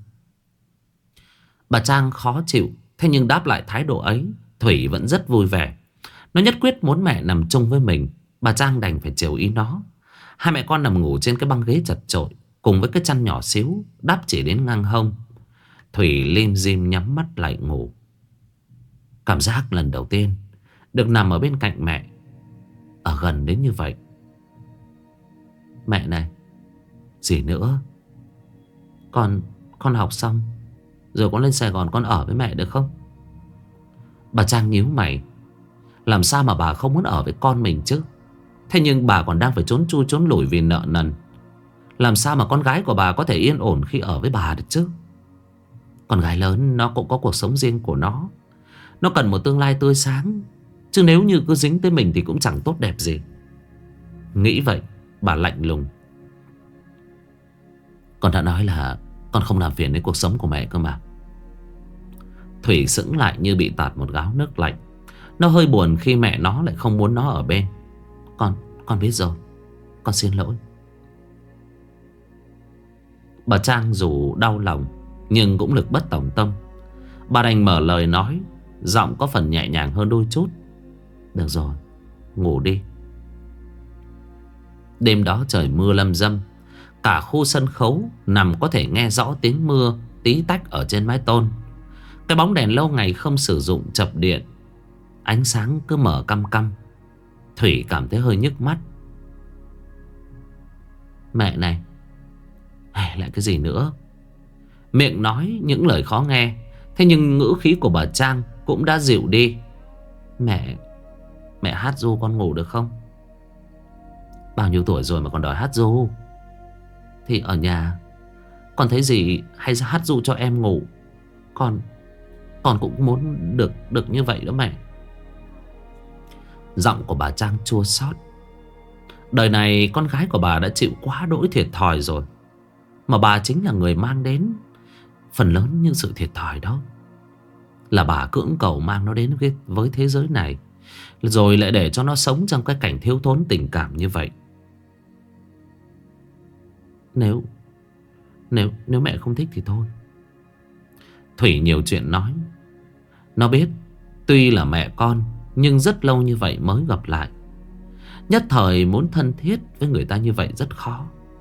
Bà Trang khó chịu, thế nhưng đáp lại thái độ ấy, Thủy vẫn rất vui vẻ. Nó nhất quyết muốn mẹ nằm chung với mình. Bà Trang đành phải chiều ý nó. Hai mẹ con nằm ngủ trên cái băng ghế chật chội, cùng với cái chăn nhỏ xíu đắp chỉ đến ngang hông. Thủy lim dim nhắm mắt lại ngủ. Cảm giác lần đầu tiên được nằm ở bên cạnh mẹ, ở gần đến như vậy. Mẹ này, gì nữa? Con, con học xong rồi con lên Sài Gòn con ở với mẹ được không? Bà Trang nhíu mày. Làm sao mà bà không muốn ở với con mình chứ? Thế nhưng bà còn đang phải trốn chui trốn lủi vì nợ nần. Làm sao mà con gái của bà có thể yên ổn khi ở với bà được chứ? Con gái lớn nó cũng có cuộc sống riêng của nó. Nó cần một tương lai tươi sáng. Chứ nếu như cứ dính tới mình thì cũng chẳng tốt đẹp gì. Nghĩ vậy, bà lạnh lùng. Con đã nói là con không làm phiền đến cuộc sống của mẹ cơ mà. Thủy sững lại như bị tạt một gáo nước lạnh. Nó hơi buồn khi mẹ nó lại không muốn nó ở bên. Con, con biết rồi. Con xin lỗi. Bà Trang dù đau lòng nhưng cũng lực bất tòng tâm. Bà đành mở lời nói, giọng có phần nhẹ nhàng hơn đôi chút. Được rồi, ngủ đi. Đêm đó trời mưa lâm râm. Cả khu sân khấu nằm có thể nghe rõ tiếng mưa tí tách ở trên mái tôn. Cái bóng đèn lâu ngày không sử dụng chập điện, ánh sáng cứ mở căm căm. Thủy cảm thấy hơi nhức mắt. Mẹ này, lại cái gì nữa? Miệng nói những lời khó nghe, thế nhưng ngữ khí của bà Trang cũng đã dịu đi. Mẹ, mẹ hát ru con ngủ được không? Bao nhiêu tuổi rồi mà còn đòi hát ru? Thì ở nhà con thấy gì hay hát ru cho em ngủ. Con Con cũng muốn được được như vậy đó mẹ. Giọng của bà Trang chua xót. Đời này con gái của bà đã chịu quá đỗi thiệt thòi rồi, mà bà chính là người mang đến phần lớn những sự thiệt thòi đó. Là bà cưỡng cầu mang nó đến với, với thế giới này, rồi lại để cho nó sống trong cái cảnh thiếu thốn tình cảm như vậy. Nếu Nếu nếu mẹ không thích thì thôi. Thủy nhiều chuyện nói. Nó biết tuy là mẹ con, nhưng rất lâu như vậy mới gặp lại. Nhất thời muốn thân thiết với người ta như vậy rất khó.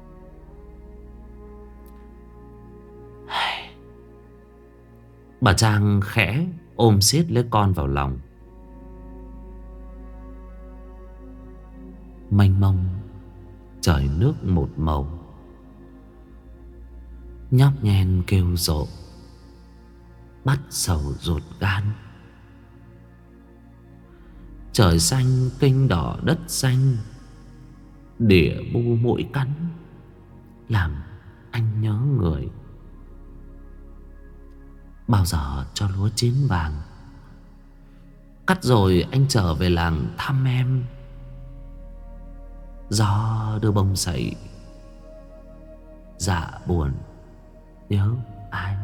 Bà Trang khẽ ôm siết lấy con vào lòng. Mênh mông trời nước một màu, nhóc nhen kêu rộ, bắt sầu ruột gan. Trời xanh kênh đỏ đất xanh, đỉa bu mũi cắn, làm anh nhớ người. Bao giờ cho lúa chín vàng, cắt rồi anh trở về làng thăm em. Gió đưa bông sậy, dạ buồn nhớ ai.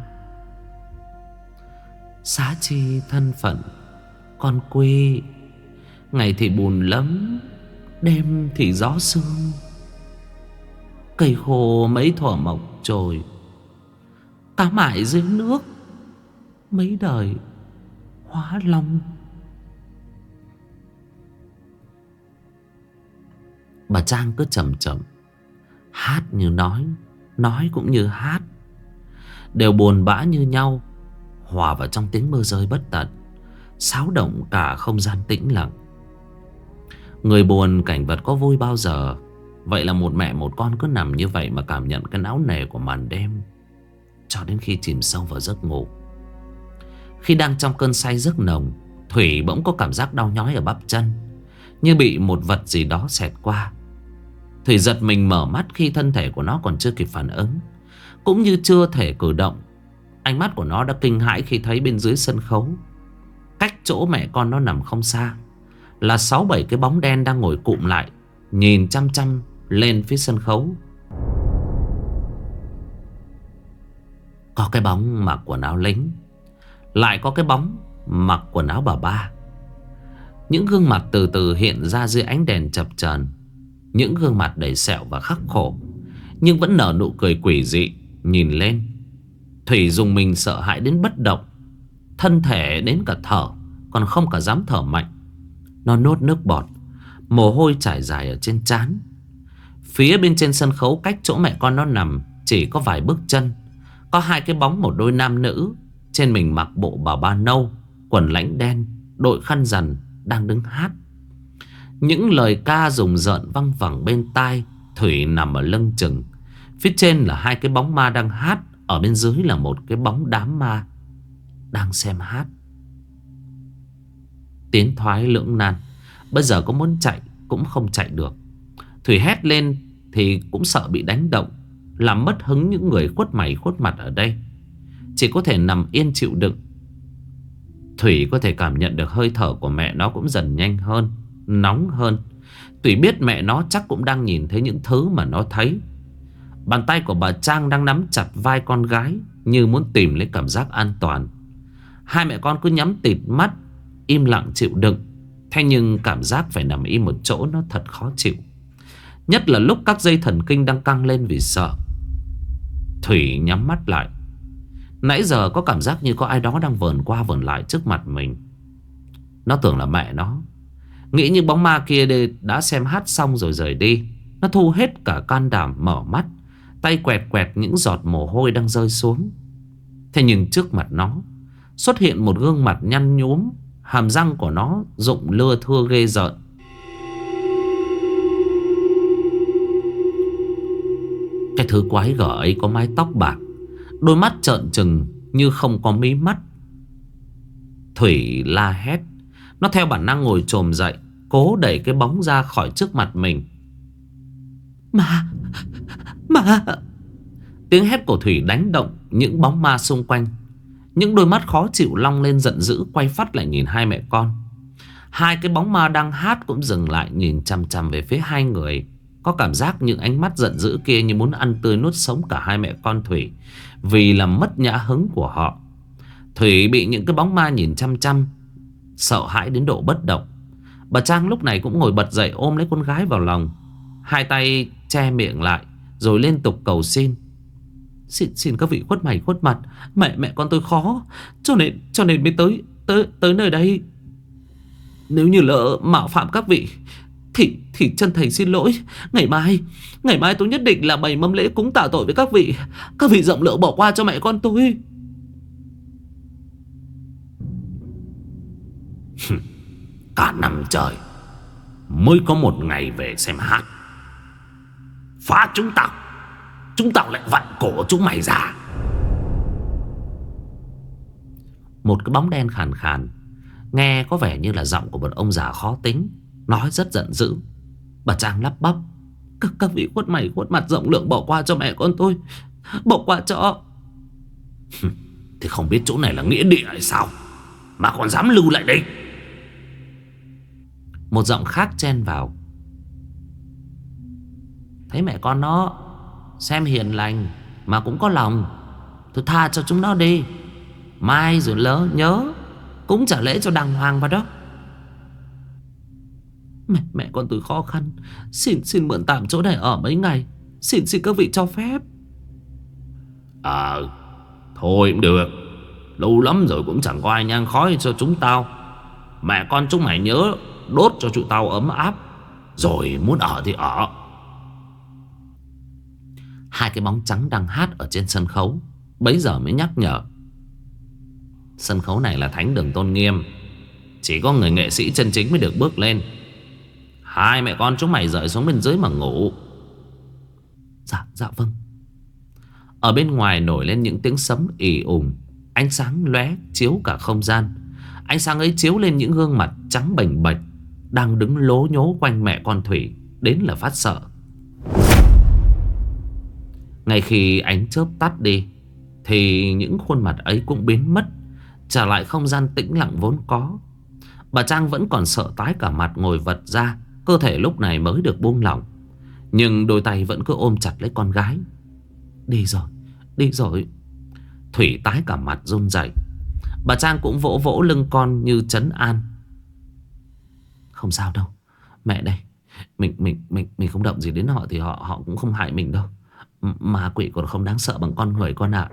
Xá chi thân phận con quê, ngày thì bùn lấm, đêm thì gió sương. Cây khô mấy thuở mọc trồi, cá mại dưới nước, mấy đời hóa long. Bà Trang cứ chậm chậm hát như nói, nói cũng như hát, đều buồn bã như nhau, hòa vào trong tiếng mưa rơi bất tận, xáo động cả không gian tĩnh lặng. Người buồn cảnh vật có vui bao giờ. Vậy là một mẹ một con cứ nằm như vậy mà cảm nhận cái não nề của màn đêm, cho đến khi chìm sâu vào giấc ngủ. Khi đang trong cơn say giấc nồng, Thủy bỗng có cảm giác đau nhói ở bắp chân, như bị một vật gì đó xẹt qua. Thủy giật mình mở mắt khi thân thể của nó còn chưa kịp phản ứng, cũng như chưa thể cử động. Ánh mắt của nó đã kinh hãi khi thấy bên dưới sân khấu, cách chỗ mẹ con nó nằm không xa, là sáu bảy cái bóng đen đang ngồi cụm lại, nhìn chăm chăm lên phía sân khấu. Có cái bóng mặc quần áo lính, lại có cái bóng mặc quần áo bà ba. Những gương mặt từ từ hiện ra dưới ánh đèn chập chờn, những gương mặt đầy sẹo và khắc khổ, nhưng vẫn nở nụ cười quỷ dị. Nhìn lên, Thủy dùng mình sợ hãi đến bất động, thân thể đến cả thở còn không cả dám thở mạnh. Nó nuốt nước bọt, mồ hôi trải dài ở trên trán. Phía bên trên sân khấu cách chỗ mẹ con nó nằm chỉ có vài bước chân, có hai cái bóng một đôi nam nữ, trên mình mặc bộ bà ba nâu, quần lãnh đen, đội khăn rằn, đang đứng hát. Những lời ca rùng rợn văng vẳng bên tai. Thủy nằm ở lưng chừng. Phía trên là hai cái bóng ma đang hát, ở bên dưới là một cái bóng đám ma đang xem hát. Tiến thoái lưỡng nan, bây giờ có muốn chạy cũng không chạy được. Thủy hét lên thì cũng sợ bị đánh động, làm mất hứng những người khuất mày khuất mặt ở đây. Chỉ có thể nằm yên chịu đựng. Thủy có thể cảm nhận được hơi thở của mẹ nó cũng dần nhanh hơn, nóng hơn. Thủy biết mẹ nó chắc cũng đang nhìn thấy những thứ mà nó thấy. Bàn tay của bà Trang đang nắm chặt vai con gái, như muốn tìm lấy cảm giác an toàn. Hai mẹ con cứ nhắm tịt mắt, im lặng chịu đựng. Thế nhưng cảm giác phải nằm im một chỗ nó thật khó chịu, nhất là lúc các dây thần kinh đang căng lên vì sợ. Thủy nhắm mắt lại. Nãy giờ có cảm giác như có ai đó đang vờn qua vờn lại trước mặt mình. Nó tưởng là mẹ nó. Nghĩ như bóng ma kia đã xem hát xong rồi rời đi. Nó thu hết cả can đảm mở mắt, tay quẹt quẹt những giọt mồ hôi đang rơi xuống. Thế nhưng trước mặt nó xuất hiện một gương mặt nhăn nhúm, hàm răng của nó rụng lưa thưa ghê rợn. Cái thứ quái gở ấy có mái tóc bạc, đôi mắt trợn trừng như không có mí mắt. Thủy la hét. Nó theo bản năng ngồi chồm dậy, cố đẩy cái bóng ra khỏi trước mặt mình. Ma, ma. Tiếng hét của Thủy đánh động những bóng ma xung quanh. Những đôi mắt khó chịu long lên giận dữ, quay phát lại nhìn hai mẹ con. Hai cái bóng ma đang hát cũng dừng lại, nhìn chằm chằm về phía hai người. Có cảm giác những ánh mắt giận dữ kia như muốn ăn tươi nuốt sống cả hai mẹ con Thủy, vì làm mất nhã hứng của họ. Thủy bị những cái bóng ma nhìn chăm chăm, sợ hãi đến độ bất động. Bà Trang lúc này cũng ngồi bật dậy, ôm lấy con gái vào lòng, hai tay che miệng lại, rồi liên tục cầu xin. Xin xin các vị khuất mày khuất mặt, Mẹ mẹ con tôi khó, Cho nên cho nên mới tới tới tới nơi đây. Nếu như lỡ mạo phạm các vị Thì thì chân thành xin lỗi. Ngày mai Ngày mai tôi nhất định là bày mâm lễ cúng tạ tội với các vị. Các vị rộng lượng bỏ qua cho mẹ con tôi. Cả năm trời mới có một ngày về xem hát, phá chúng tao, chúng tao lại vặn cổ chúng mày ra. Một cái bóng đen khàn khàn, nghe có vẻ như là giọng của một ông già khó tính, nói rất giận dữ. Bà Trang lắp bắp: Các, các vị khuất mày khuất mặt rộng lượng bỏ qua cho mẹ con tôi, bỏ qua cho. Thì không biết chỗ này là nghĩa địa hay sao mà còn dám lưu lại đây? Một giọng khác chen vào: Thấy mẹ con nó xem hiền lành mà cũng có lòng, tôi tha cho chúng nó đi. Mai rồi lỡ nhớ cũng trả lễ cho đàng hoàng vào đó. Mẹ, mẹ con tôi khó khăn, Xin xin mượn tạm chỗ này ở mấy ngày. Xin xin các vị cho phép. Ờ à, thôi cũng được. Lâu lắm rồi cũng chẳng có ai nhang khói cho chúng tao. Mẹ con chúng mày nhớ đốt cho tụi tao ấm áp, rồi muốn ở thì ở. Hai cái bóng trắng đang hát ở trên sân khấu bấy giờ mới nhắc nhở: Sân khấu này là thánh đường tôn nghiêm, chỉ có người nghệ sĩ chân chính mới được bước lên. Hai mẹ con chúng mày rời xuống bên dưới mà ngủ. Dạ, dạ vâng. Ở bên ngoài nổi lên những tiếng sấm ì ùng, ánh sáng lóe chiếu cả không gian. Ánh sáng ấy chiếu lên những gương mặt trắng bềnh bệch đang đứng lố nhố quanh mẹ con Thủy, đến là phát sợ. Ngay khi ánh chớp tắt đi thì những khuôn mặt ấy cũng biến mất, trả lại không gian tĩnh lặng vốn có. Bà Trang vẫn còn sợ tái cả mặt, ngồi vật ra, cơ thể lúc này mới được buông lỏng, nhưng đôi tay vẫn cứ ôm chặt lấy con gái. Đi rồi, đi rồi. Thủy tái cả mặt run rẩy. Bà Trang cũng vỗ vỗ lưng con như trấn an: Không sao đâu, mẹ đây. Mình mình mình mình không động gì đến họ thì họ họ cũng không hại mình đâu. Ma quỷ còn không đáng sợ bằng con người con ạ.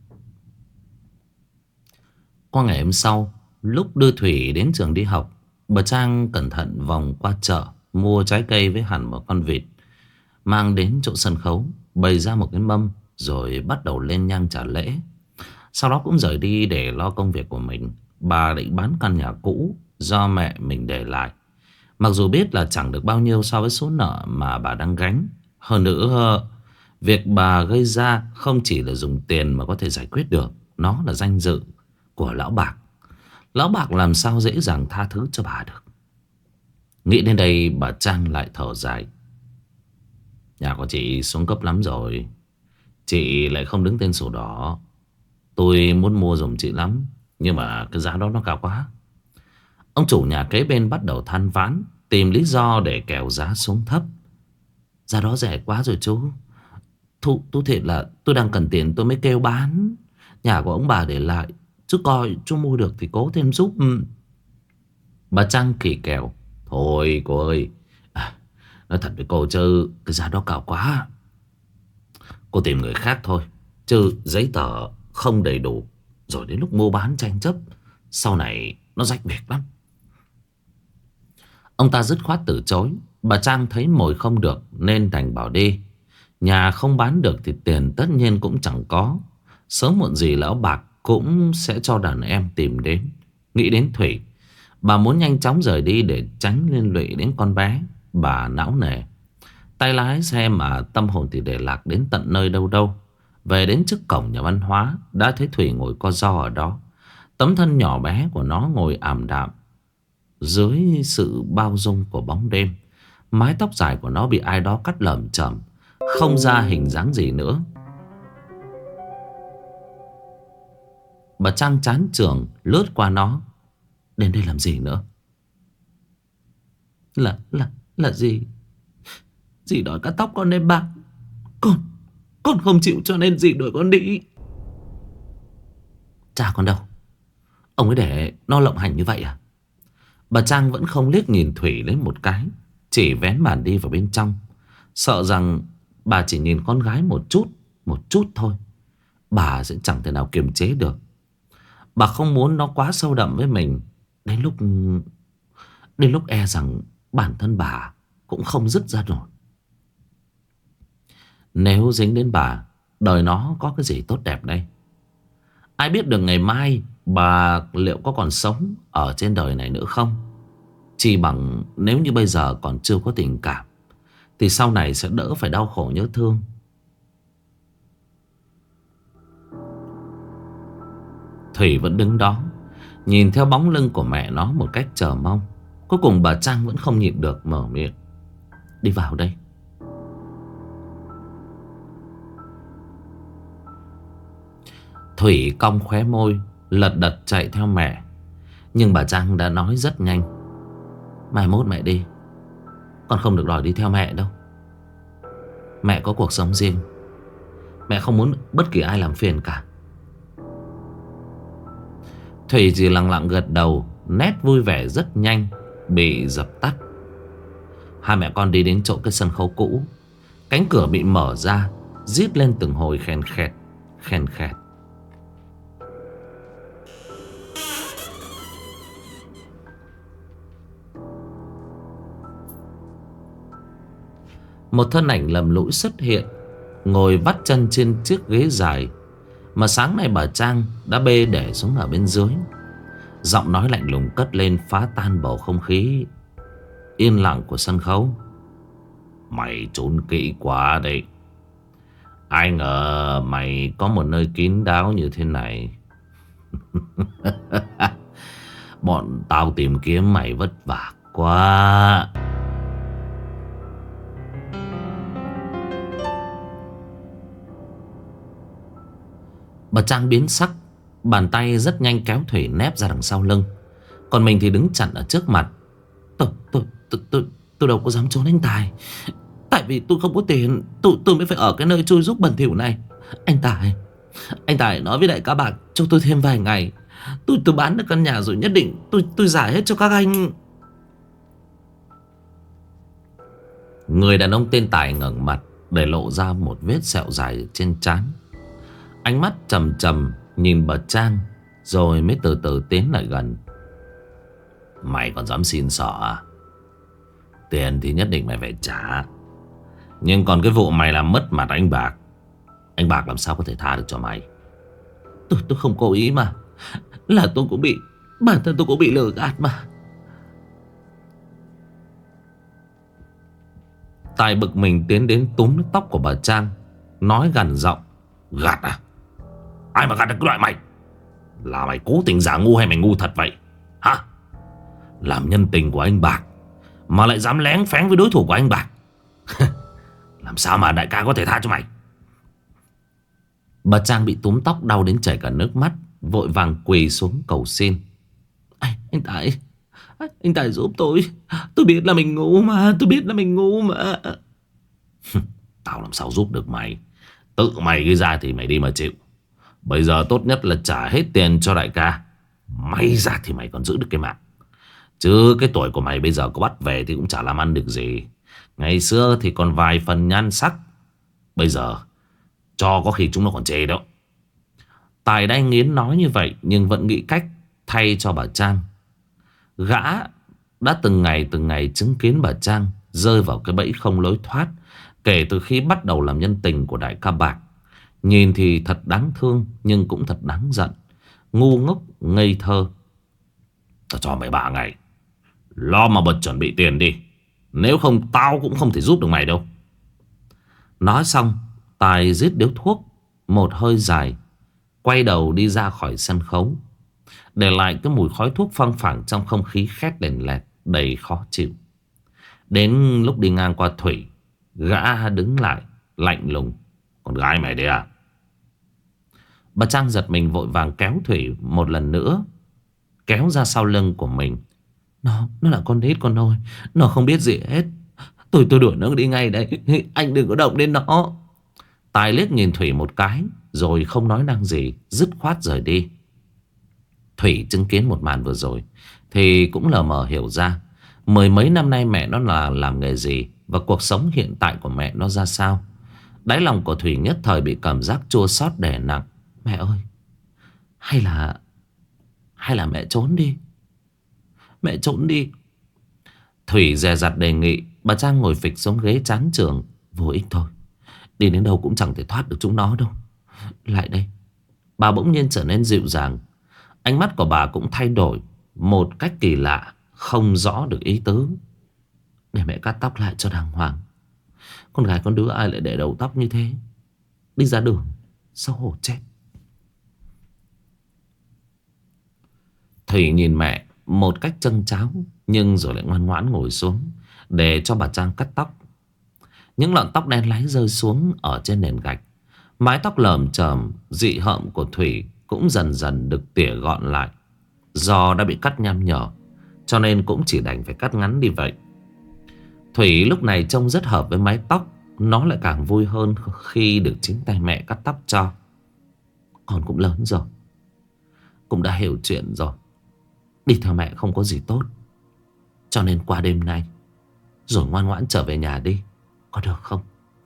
Qua ngày hôm sau, lúc đưa Thủy đến trường đi học, bà Trang cẩn thận vòng qua chợ, mua trái cây với hẳn một con vịt, mang đến chỗ sân khấu, bày ra một cái mâm, rồi bắt đầu lên nhang trả lễ. Sau đó cũng rời đi để lo công việc của mình. Bà định bán căn nhà cũ do mẹ mình để lại, mặc dù biết là chẳng được bao nhiêu so với số nợ mà bà đang gánh. Hơn nữa, việc bà gây ra không chỉ là dùng tiền mà có thể giải quyết được, nó là danh dự của lão Bạc. Lão Bạc làm sao dễ dàng tha thứ cho bà được. Nghĩ đến đây, bà Trang lại thở dài: Nhà của chị xuống cấp lắm rồi, chị lại không đứng tên sổ đỏ. Tôi muốn mua giùm chị lắm, nhưng mà cái giá đó nó cao quá. Ông chủ nhà kế bên bắt đầu than vãn, tìm lý do để kéo giá xuống thấp. Giá đó rẻ quá rồi chú. Thu, thu thiệt là tôi đang cần tiền tôi mới kêu bán. Nhà của ông bà để lại, chú coi chú mua được thì cố thêm giúp. Bà Trang kỳ kèo: Thôi cô ơi, à, nói thật với cô chứ cái giá đó cao quá. Cô tìm người khác thôi, chứ giấy tờ không đầy đủ, rồi đến lúc mua bán tranh chấp, sau này nó rách việc lắm. Ông ta dứt khoát từ chối. Bà Trang thấy mồi không được nên đành bảo đi. Nhà không bán được thì tiền tất nhiên cũng chẳng có. Sớm muộn gì lão Bạc cũng sẽ cho đàn em tìm đến. Nghĩ đến Thủy, bà muốn nhanh chóng rời đi để tránh liên lụy đến con bé. Bà não nề, tay lái xe mà tâm hồn thì để lạc đến tận nơi đâu đâu. Về đến trước cổng nhà văn hóa, đã thấy Thủy ngồi co ro ở đó. Tấm thân nhỏ bé của nó ngồi ảm đạm dưới sự bao dung của bóng đêm. Mái tóc dài của nó bị ai đó cắt lởm chởm, không ra hình dáng gì nữa. Bà Trang chán chường lướt qua nó. Đến đây làm gì nữa? Là, là, là gì? Dì đòi cắt tóc con đem bạc. Con, con không chịu cho nên dì đuổi con đi. Cha con đâu? Ông ấy để nó lộng hành như vậy à? Bà Trang vẫn không liếc nhìn Thủy lấy một cái, chỉ vén màn đi vào bên trong. Sợ rằng bà chỉ nhìn con gái một chút, một chút thôi, bà sẽ chẳng thể nào kiềm chế được. Bà không muốn nó quá sâu đậm với mình. Đến lúc Đến lúc e rằng bản thân bà cũng không dứt ra nổi. Nếu dính đến bà, đời nó có cái gì tốt đẹp đây? Ai biết được ngày mai bà liệu có còn sống ở trên đời này nữa không? Chỉ bằng nếu như bây giờ còn chưa có tình cảm, thì sau này sẽ đỡ phải đau khổ nhớ thương. Thủy vẫn đứng đó, nhìn theo bóng lưng của mẹ nó một cách chờ mong. Cuối cùng bà Trang vẫn không nhịn được mở miệng: đi vào đây. Thủy cong khóe môi, lật đật chạy theo mẹ. Nhưng bà Trang đã nói rất nhanh: mai mốt mẹ đi, con không được đòi đi theo mẹ đâu. Mẹ có cuộc sống riêng, mẹ không muốn bất kỳ ai làm phiền cả. Thủy chỉ lặng lặng gật đầu, nét vui vẻ rất nhanh bị dập tắt. Hai mẹ con đi đến chỗ cái sân khấu cũ. Cánh cửa bị mở ra, rít lên từng hồi khèn khẹt, khèn khẹt. Một thân ảnh lầm lũi xuất hiện, ngồi vắt chân trên chiếc ghế dài mà sáng nay bà Trang đã bê để xuống ở bên dưới. Giọng nói lạnh lùng cất lên, phá tan bầu không khí yên lặng của sân khấu: mày trốn kỹ quá đấy. Ai ngờ mày có một nơi kín đáo như thế này. Bọn tao tìm kiếm mày vất vả quá. Bà Trang biến sắc, bàn tay rất nhanh kéo Thủy nép ra đằng sau lưng. Còn mình thì đứng chặn ở trước mặt. Tôi, tôi, tôi, tôi, tôi đâu có dám trốn anh Tài. Tại vì tôi không có tiền, tôi, tôi mới phải ở cái nơi chui rúc bẩn thỉu này. Anh Tài, anh Tài nói với đại ca Bạc cho tôi thêm vài ngày. Tôi tôi bán được căn nhà rồi nhất định tôi tôi trả hết cho các anh. Người đàn ông tên Tài ngẩng mặt để lộ ra một vết sẹo dài trên trán. Ánh mắt trầm trầm nhìn bà Trang, rồi mới từ từ tiến lại gần. Mày còn dám xin xỏ à? Tiền thì nhất định mày phải trả. Nhưng còn cái vụ mày làm mất mặt anh Bạc, anh Bạc làm sao có thể tha được cho mày? Tôi tôi không cố ý mà. Là tôi cũng bị, bản thân tôi cũng bị lừa gạt mà. Tài bực mình tiến đến túm lấy tóc của bà Trang, nói gằn giọng: gạt à? Ai mà gạt được cái loại mày? Là mày cố tình giả ngu hay mày ngu thật vậy hả? Làm nhân tình của anh Bạc mà lại dám lén phén với đối thủ của anh Bạc. Làm sao mà đại ca có thể tha cho mày? Bà Trang bị túm tóc đau đến chảy cả nước mắt, vội vàng quỳ xuống cầu xin: Anh, anh Tài, anh Tài giúp tôi. Tôi biết là mình ngu mà, tôi biết là mình ngu mà. Tao làm sao giúp được mày? Tự mày gây ra thì mày đi mà chịu. Bây giờ tốt nhất là trả hết tiền cho đại ca. May ra thì mày còn giữ được cái mạng. Chứ cái tuổi của mày bây giờ có bắt về thì cũng chả làm ăn được gì. Ngày xưa thì còn vài phần nhan sắc, bây giờ cho có khi chúng nó còn chê đó. Tài đay nghiến nói như vậy, nhưng vẫn nghĩ cách thay cho bà Trang. Gã đã từng ngày từng ngày chứng kiến bà Trang rơi vào cái bẫy không lối thoát kể từ khi bắt đầu làm nhân tình của đại ca Bạc. Nhìn thì thật đáng thương, nhưng cũng thật đáng giận. Ngu ngốc, ngây thơ. Tao cho mày ba ngày, lo mà bật chuẩn bị tiền đi. Nếu không tao cũng không thể giúp được mày đâu. Nói xong, Tài rít điếu thuốc một hơi dài, quay đầu đi ra khỏi sân khấu, để lại cái mùi khói thuốc phăng phẳng trong không khí khét đèn lẹt đầy khó chịu. Đến lúc đi ngang qua Thủy, gã đứng lại lạnh lùng: con gái mày đấy à? Bà Trang giật mình vội vàng kéo Thủy một lần nữa, kéo ra sau lưng của mình. Nó, nó là con nít con ơi. Nó không biết gì hết. Tôi tôi đuổi nó đi ngay đấy. Anh đừng có động đến nó. Tài liếc nhìn Thủy một cái, rồi không nói năng gì, dứt khoát rời đi. Thủy chứng kiến một màn vừa rồi thì cũng lờ mờ hiểu ra mười mấy năm nay mẹ nó là làm nghề gì và cuộc sống hiện tại của mẹ nó ra sao. Đáy lòng của Thủy nhất thời bị cảm giác chua xót đè nặng. Mẹ ơi, hay là Hay là mẹ trốn đi. Mẹ trốn đi. Thủy dè dặt đề nghị. Bà Trang ngồi phịch xuống ghế chán trường. Vô ích thôi, đi đến đâu cũng chẳng thể thoát được chúng nó đâu. Lại đây. Bà bỗng nhiên trở nên dịu dàng. Ánh mắt của bà cũng thay đổi một cách kỳ lạ, không rõ được ý tứ. Để mẹ cắt tóc lại cho đàng hoàng. Con gái con đứa ai lại để đầu tóc như thế. Đi ra đường xấu hổ chết. Thủy nhìn mẹ một cách châng cháo, nhưng rồi lại ngoan ngoãn ngồi xuống để cho bà Trang cắt tóc. Những lọn tóc đen láy rơi xuống ở trên nền gạch. Mái tóc lởm chởm dị hợm của Thủy cũng dần dần được tỉa gọn lại. Do đã bị cắt nham nhở, cho nên cũng chỉ đành phải cắt ngắn đi vậy. Thủy lúc này trông rất hợp với mái tóc. Nó lại càng vui hơn khi được chính tay mẹ cắt tóc cho. Con cũng lớn rồi, cũng đã hiểu chuyện rồi. Đi theo mẹ không có gì tốt, cho nên qua đêm nay rồi ngoan ngoãn trở về nhà đi, có được không?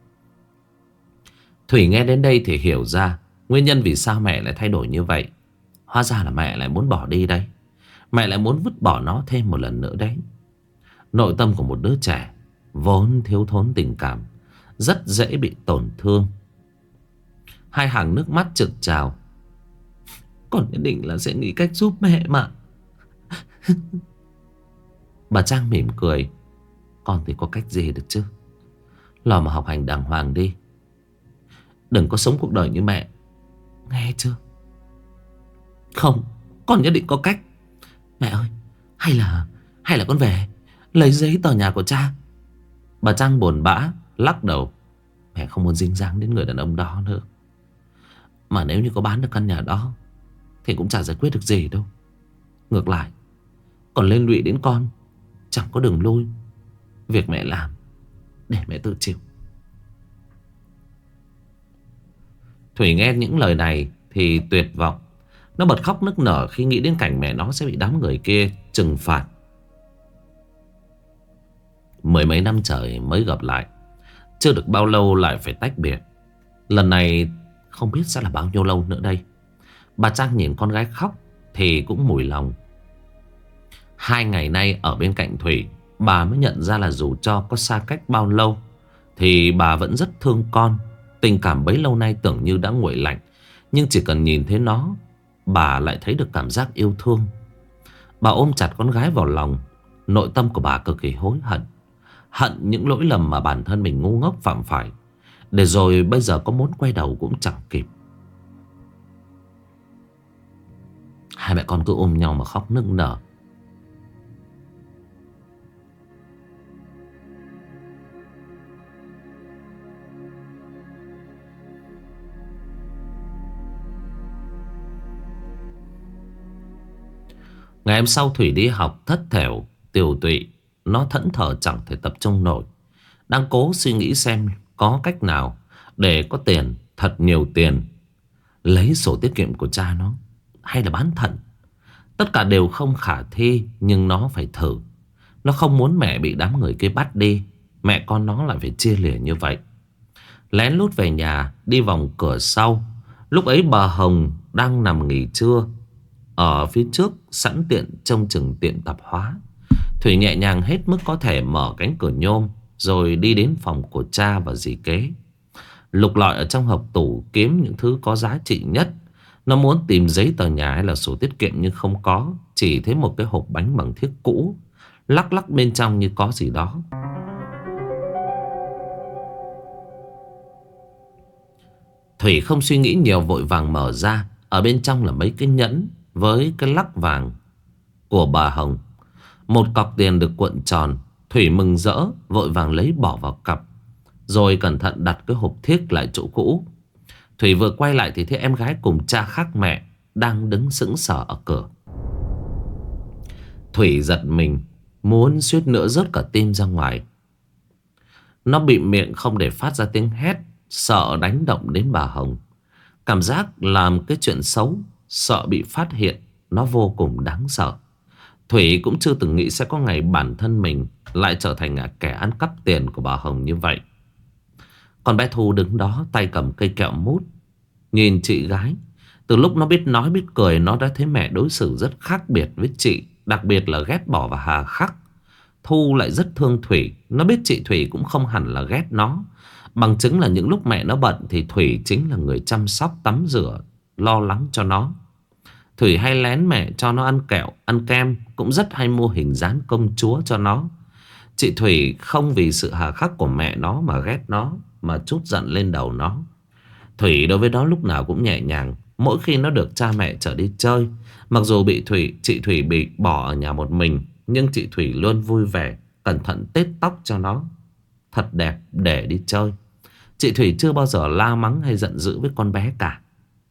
Thủy nghe đến đây thì hiểu ra nguyên nhân vì sao mẹ lại thay đổi như vậy. Hóa ra là mẹ lại muốn bỏ đi đấy. Mẹ lại muốn vứt bỏ nó thêm một lần nữa đấy. Nội tâm của một đứa trẻ vốn thiếu thốn tình cảm, rất dễ bị tổn thương. Hai hàng nước mắt trực trào. Con nhất định là sẽ nghĩ cách giúp mẹ mà. Bà Trang mỉm cười. Con thì có cách gì được chứ. Lo mà học hành đàng hoàng đi. Đừng có sống cuộc đời như mẹ, nghe chưa? Không, con nhất định có cách. Mẹ ơi, hay là Hay là con về lấy giấy tờ nhà của cha. Bà Trang buồn bã lắc đầu. Mẹ không muốn dính dáng đến người đàn ông đó nữa. Mà nếu như có bán được căn nhà đó thì cũng chả giải quyết được gì đâu. Ngược lại còn liên lụy đến con, chẳng có đường lui. Việc mẹ làm để mẹ tự chịu. Thủy nghe những lời này thì tuyệt vọng. Nó bật khóc nức nở khi nghĩ đến cảnh mẹ nó sẽ bị đám người kia trừng phạt. Mười mấy năm trời mới gặp lại, chưa được bao lâu lại phải tách biệt. Lần này không biết sẽ là bao nhiêu lâu nữa đây. Bà Trang nhìn con gái khóc thì cũng mủi lòng. Hai ngày nay ở bên cạnh Thủy, bà mới nhận ra là dù cho có xa cách bao lâu thì bà vẫn rất thương con. Tình cảm bấy lâu nay tưởng như đã nguội lạnh, nhưng chỉ cần nhìn thấy nó, bà lại thấy được cảm giác yêu thương. Bà ôm chặt con gái vào lòng. Nội tâm của bà cực kỳ hối hận. Hận những lỗi lầm mà bản thân mình ngu ngốc phạm phải, để rồi bây giờ có muốn quay đầu cũng chẳng kịp. Hai mẹ con cứ ôm nhau mà khóc nức nở. Ngày hôm sau Thủy đi học thất thểu, tiều tụy. Nó thẫn thờ chẳng thể tập trung nổi. Đang cố suy nghĩ xem có cách nào để có tiền, thật nhiều tiền, lấy sổ tiết kiệm của cha nó, hay là bán thận. Tất cả đều không khả thi, nhưng nó phải thử. Nó không muốn mẹ bị đám người kia bắt đi, mẹ con nó lại phải chia lìa như vậy. Lén lút về nhà, đi vòng cửa sau. Lúc ấy bà Hồng đang nằm nghỉ trưa ở phía trước, sẵn tiện trông chừng tiệm tạp hóa. Thủy nhẹ nhàng hết mức có thể mở cánh cửa nhôm, rồi đi đến phòng của cha và dì Kế. Lục lọi ở trong hộc tủ kiếm những thứ có giá trị nhất. Nó muốn tìm giấy tờ nhà hay là sổ tiết kiệm nhưng không có. Chỉ thấy một cái hộp bánh bằng thiếc cũ, lắc lắc bên trong như có gì đó. Thủy không suy nghĩ nhiều, vội vàng mở ra. Ở bên trong là mấy cái nhẫn với cái lắc vàng của bà Hồng. Một cọc tiền được cuộn tròn. Thủy mừng rỡ vội vàng lấy bỏ vào cặp, rồi cẩn thận đặt cái hộp thiếc lại chỗ cũ. Thủy vừa quay lại thì thấy em gái cùng cha khác mẹ đang đứng sững sờ ở cửa. Thủy giật mình, muốn suýt nữa rớt cả tim ra ngoài. Nó bịm miệng không để phát ra tiếng hét, sợ đánh động đến bà Hồng. Cảm giác làm cái chuyện xấu, sợ bị phát hiện, nó vô cùng đáng sợ. Thủy cũng chưa từng nghĩ sẽ có ngày bản thân mình lại trở thành kẻ ăn cắp tiền của bà Hồng như vậy. Con bé Thu đứng đó tay cầm cây kẹo mút, nhìn chị gái. Từ lúc nó biết nói biết cười, nó đã thấy mẹ đối xử rất khác biệt với chị, đặc biệt là ghét bỏ và hà khắc. Thu lại rất thương Thủy. Nó biết chị Thủy cũng không hẳn là ghét nó. Bằng chứng là những lúc mẹ nó bận thì Thủy chính là người chăm sóc, tắm rửa, lo lắng cho nó. Thủy hay lén mẹ cho nó ăn kẹo, ăn kem, cũng rất hay mua hình dáng công chúa cho nó. Chị Thủy không vì sự hà khắc của mẹ nó mà ghét nó, mà trút giận lên đầu nó. Thủy đối với nó lúc nào cũng nhẹ nhàng. Mỗi khi nó được cha mẹ chở đi chơi, mặc dù bị Thủy, chị Thủy bị bỏ ở nhà một mình, nhưng chị Thủy luôn vui vẻ, cẩn thận tết tóc cho nó thật đẹp để đi chơi. Chị Thủy chưa bao giờ la mắng hay giận dữ với con bé cả.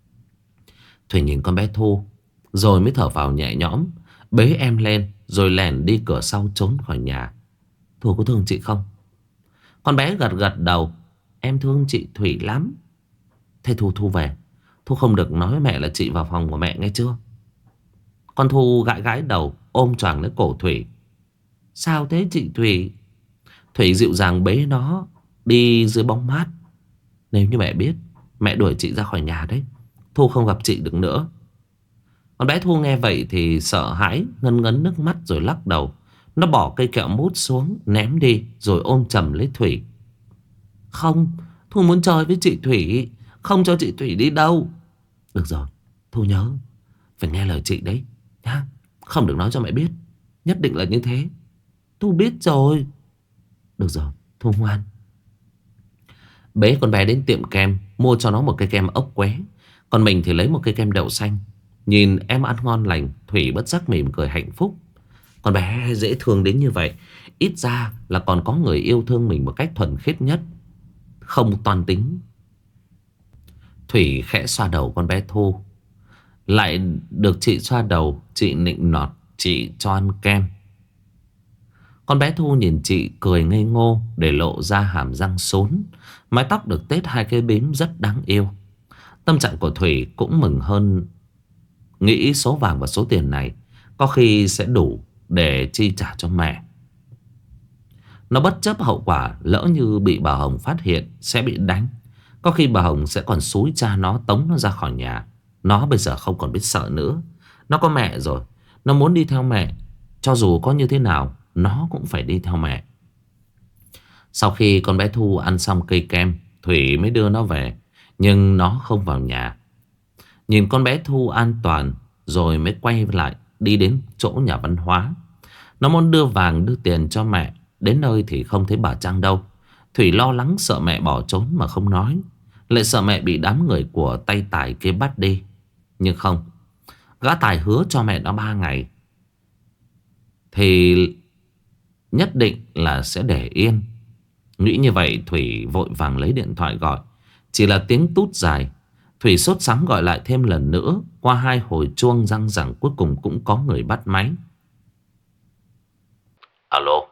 Thủy nhìn con bé Thu rồi mới thở vào nhẹ nhõm, bế em lên rồi lèn đi cửa sau trốn khỏi nhà. Thu có thương chị không? Con bé gật gật đầu. Em thương chị Thủy lắm. Thế Thu Thu về, Thu không được nói với mẹ là chị vào phòng của mẹ nghe chưa? Con Thu gãi gãi đầu, ôm choàng lấy cổ Thủy. Sao thế chị Thủy? Thủy dịu dàng bế nó đi dưới bóng mát. Nếu như mẹ biết, mẹ đuổi chị ra khỏi nhà đấy. Thu không gặp chị được nữa. Con bé Thu nghe vậy thì sợ hãi, ngấn ngấn nước mắt rồi lắc đầu. Nó bỏ cây kẹo mút xuống, ném đi rồi ôm chầm lấy Thủy. Không, Thu muốn chơi với chị Thủy, không cho chị Thủy đi đâu. Được rồi, Thu nhớ phải nghe lời chị đấy nhá. Không được nói cho mẹ biết, nhất định là như thế. Thu biết rồi. Được rồi, Thu ngoan. Bế con bé đến tiệm kem, mua cho nó một cây kem ốc quế, còn mình thì lấy một cây kem đậu xanh. Nhìn em ăn ngon lành, Thủy bất giác mỉm cười hạnh phúc. Con bé dễ thương đến như vậy, ít ra là còn có người yêu thương mình một cách thuần khiết nhất, không toan tính. Thủy khẽ xoa đầu con bé Thu. Lại được chị xoa đầu, chị nịnh nọt, chị cho ăn kem. Con bé Thu nhìn chị cười ngây ngô để lộ ra hàm răng sốn. Mái tóc được tết hai cái bím rất đáng yêu. Tâm trạng của Thủy cũng mừng hơn. Nghĩ số vàng và số tiền này có khi sẽ đủ để chi trả cho mẹ. Nó bất chấp hậu quả, lỡ như bị bà Hồng phát hiện sẽ bị đánh. Có khi bà Hồng sẽ còn xúi cha nó, tống nó ra khỏi nhà. Nó bây giờ không còn biết sợ nữa. Nó có mẹ rồi, nó muốn đi theo mẹ. Cho dù có như thế nào, nó cũng phải đi theo mẹ. Sau khi con bé Thu ăn xong cây kem, Thủy mới đưa nó về. Nhưng nó không vào nhà. Nhìn con bé Thu an toàn rồi mới quay lại, đi đến chỗ nhà văn hóa. Nó muốn đưa vàng đưa tiền cho mẹ. Đến nơi thì không thấy bà Trang đâu. Thủy lo lắng sợ mẹ bỏ trốn mà không nói, lại sợ mẹ bị đám người của tay Tài kia bắt đi. Nhưng không, gã Tài hứa cho mẹ nó ba ngày thì nhất định là sẽ để yên. Nghĩ như vậy, Thủy vội vàng lấy điện thoại gọi. Chỉ là tiếng tút dài. Thủy sốt sắng gọi lại thêm lần nữa. Qua hai hồi chuông răng rẳng, cuối cùng cũng có người bắt máy. Alo.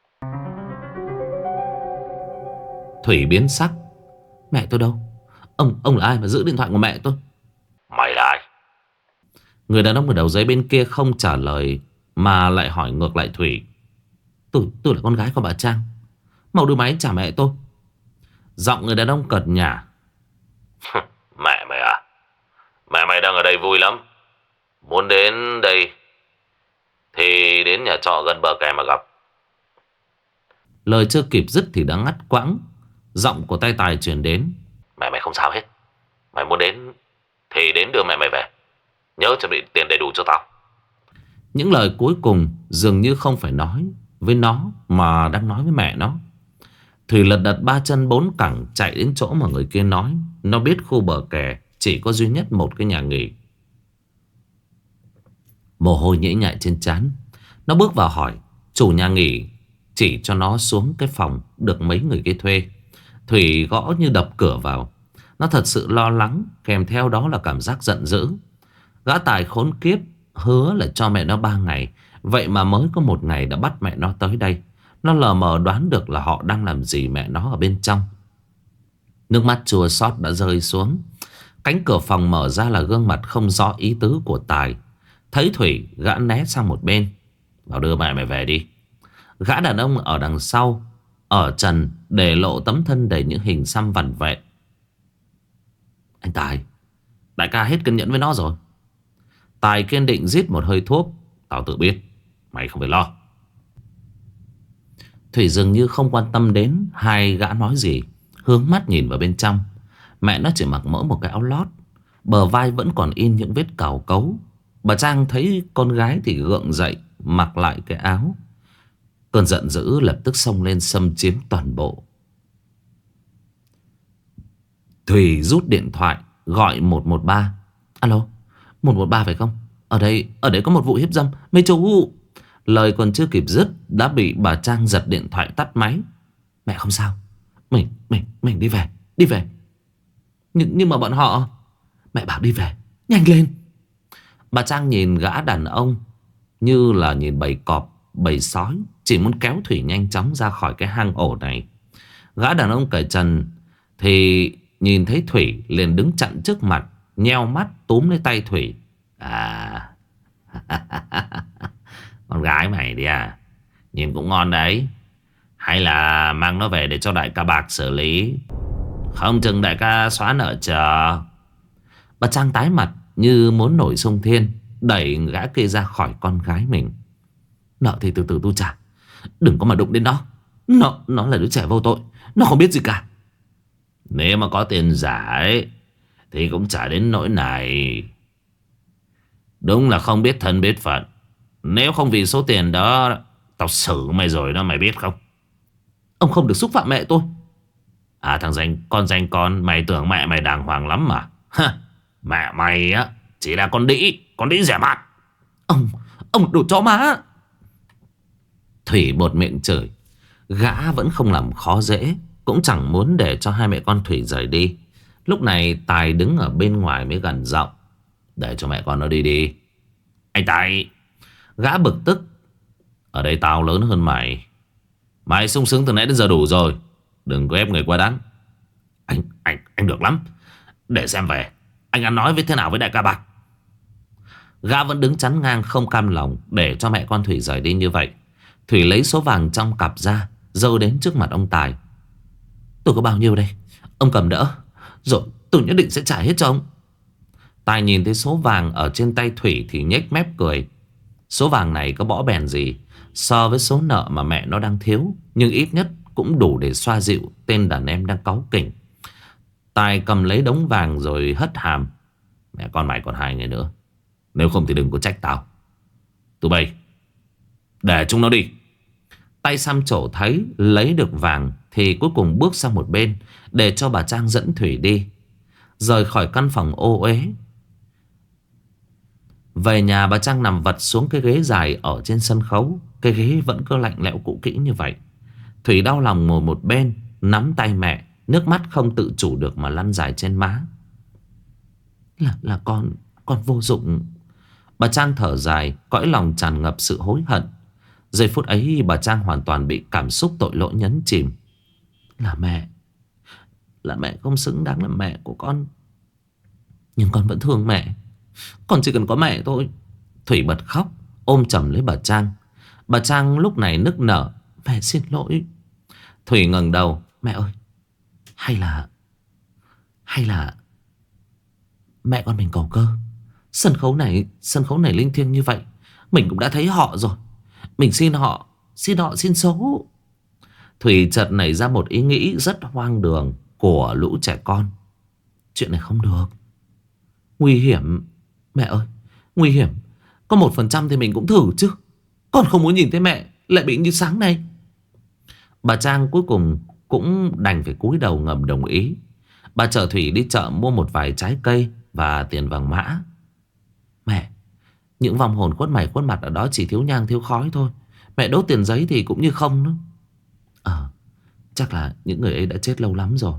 Thủy biến sắc. Mẹ tôi đâu? Ông ông là ai mà giữ điện thoại của mẹ tôi? Mày là ai? Người đàn ông ở đầu dây bên kia không trả lời mà lại hỏi ngược lại Thủy. Tôi tôi là con gái của bà Trang. Mau đưa máy trả mẹ tôi. Giọng người đàn ông cợt nhả. Mẹ mày à? Mẹ mày đang ở đây vui lắm. Muốn đến đây thì đến nhà trọ gần bờ kè mà gặp. Lời chưa kịp dứt thì đã ngắt quãng. Giọng của tay Tài truyền đến. Mẹ mày không sao hết. Mày muốn đến thì đến đưa mẹ mày về. Nhớ chuẩn bị tiền đầy đủ cho tao. Những lời cuối cùng dường như không phải nói với nó mà đang nói với mẹ nó. Thủy lật đật ba chân bốn cẳng chạy đến chỗ mà người kia nói. Nó biết khu bờ kè chỉ có duy nhất một cái nhà nghỉ. Mồ hôi nhễ nhại trên trán. Nó bước vào hỏi. Chủ nhà nghỉ chỉ cho nó xuống cái phòng được mấy người kia thuê. Thủy gõ như đập cửa vào. Nó thật sự lo lắng, kèm theo đó là cảm giác giận dữ. Gã Tài khốn kiếp hứa là cho mẹ nó ba ngày, vậy mà mới có một ngày đã bắt mẹ nó tới đây. Nó lờ mờ đoán được là họ đang làm gì mẹ nó ở bên trong. Nước mắt chua xót đã rơi xuống. Cánh cửa phòng mở ra là gương mặt không rõ ý tứ của Tài. Thấy Thủy, gã né sang một bên. Bảo đưa mẹ mày về đi. Gã đàn ông ở đằng sau ở trần để lộ tấm thân đầy những hình xăm vằn vẹn. Anh Tài, đại ca hết kiên nhẫn với nó rồi. Tài kiên định rít một hơi thuốc. Tao tự biết, mày không phải lo. Thủy dường như không quan tâm đến hai gã nói gì, hướng mắt nhìn vào bên trong. Mẹ nó chỉ mặc mỗi một cái áo lót, bờ vai vẫn còn in những vết cào cấu. Bà Trang thấy con gái thì gượng dậy, mặc lại cái áo. Cơn giận dữ lập tức xông lên xâm chiếm toàn bộ. Thủy rút điện thoại gọi một một ba. Alo, một một ba phải không? Ở đây, ở đây có một vụ hiếp dâm. Mấy chú... Lời còn chưa kịp dứt đã bị bà Trang giật điện thoại tắt máy. Mẹ không sao. Mình, mình, mình đi về, đi về. Nhưng, nhưng mà bọn họ... Mẹ bảo đi về, nhanh lên. Bà Trang nhìn gã đàn ông như là nhìn bầy cọp, bầy sói, chỉ muốn kéo Thủy nhanh chóng ra khỏi cái hang ổ này. Gã đàn ông cởi trần thì nhìn thấy Thủy liền đứng chặn trước mặt, nheo mắt túm lấy tay Thủy. À... Con gái mày đi à? Nhìn cũng ngon đấy. Hay là mang nó về để cho đại ca Bạc xử lý, không chừng đại ca xóa nợ chờ. Bà Trang tái mặt như muốn nổi xung thiên, đẩy gã kia ra khỏi con gái mình. Nợ thì từ từ tu trả, đừng có mà đụng đến nó. Nó, nó là đứa trẻ vô tội, nó không biết gì cả. Nếu mà có tiền giả ấy thì cũng chả đến nỗi này. Đúng là không biết thân biết phận. Nếu không vì số tiền đó, tao xử mày rồi đó, mày biết không? Ông không được xúc phạm mẹ tôi. À thằng danh con danh con, mày tưởng mẹ mày đàng hoàng lắm mà. Ha, mẹ mày á chỉ là con đĩ, con đĩ rẻ mạt. Ông, ông đồ chó má. Thủy bột miệng chửi. Gã vẫn không làm khó dễ, cũng chẳng muốn để cho hai mẹ con Thủy rời đi. Lúc này Tài đứng ở bên ngoài mới gần giọng. Để cho mẹ con nó đi đi. Anh Tài. Gã bực tức. Ở đây tao lớn hơn mày. Mày sung sướng từ nãy đến giờ đủ rồi. Đừng có ép người quá đáng. Anh, anh, anh được lắm. Để xem về anh ăn nói với thế nào với đại ca Bạc. Gã vẫn đứng chắn ngang không cam lòng để cho mẹ con Thủy rời đi như vậy. Thủy lấy số vàng trong cặp ra, giơ đến trước mặt ông Tài. Tôi có bao nhiêu đây, ông cầm đỡ, rồi tôi nhất định sẽ trả hết cho ông. Tài nhìn thấy số vàng ở trên tay Thủy thì nhếch mép cười. Số vàng này có bỏ bèn gì so với số nợ mà mẹ nó đang thiếu, nhưng ít nhất cũng đủ để xoa dịu tên đàn em đang cáu kỉnh. Tài cầm lấy đống vàng rồi hất hàm. Mẹ con mày còn hai ngày nữa, nếu không thì đừng có trách tao. Tụi bay để chúng nó đi. Tay xăm trổ thấy lấy được vàng thì cuối cùng bước sang một bên để cho bà Trang dẫn Thủy đi. Rời khỏi căn phòng ô uế, về nhà bà Trang nằm vật xuống cái ghế dài ở trên sân khấu. Cái ghế vẫn cứ lạnh lẽo cũ kỹ như vậy. Thủy đau lòng ngồi một bên, nắm tay mẹ, nước mắt không tự chủ được mà lăn dài trên má. Là, là con, con vô dụng. Bà Trang thở dài, cõi lòng tràn ngập sự hối hận. Giây phút ấy bà Trang hoàn toàn bị cảm xúc tội lỗi nhấn chìm. Là mẹ, là mẹ không xứng đáng là mẹ của con, nhưng con vẫn thương mẹ. Con chỉ cần có mẹ thôi. Thủy bật khóc, ôm chầm lấy bà Trang. Bà Trang lúc này nức nở. Mẹ xin lỗi. Thủy ngẩng đầu. Mẹ ơi, hay là Hay là mẹ con mình cầu cơ. Sân khấu này Sân khấu này linh thiêng như vậy, mình cũng đã thấy họ rồi. Mình xin họ Xin họ xin số. Thủy chợt nảy ra một ý nghĩ rất hoang đường của lũ trẻ con. Chuyện này không được, nguy hiểm. Mẹ ơi, nguy hiểm. Có một phần trăm thì mình cũng thử chứ. Con không muốn nhìn thấy mẹ lại bị như sáng nay. Bà Trang cuối cùng cũng đành phải cúi đầu ngầm đồng ý. Bà chở Thủy đi chợ mua một vài trái cây và tiền vàng mã. Mẹ, những vong hồn khuất mày khuất mặt ở đó chỉ thiếu nhang thiếu khói thôi. Mẹ đốt tiền giấy thì cũng như không nữa. Ờ, chắc là những người ấy đã chết lâu lắm rồi.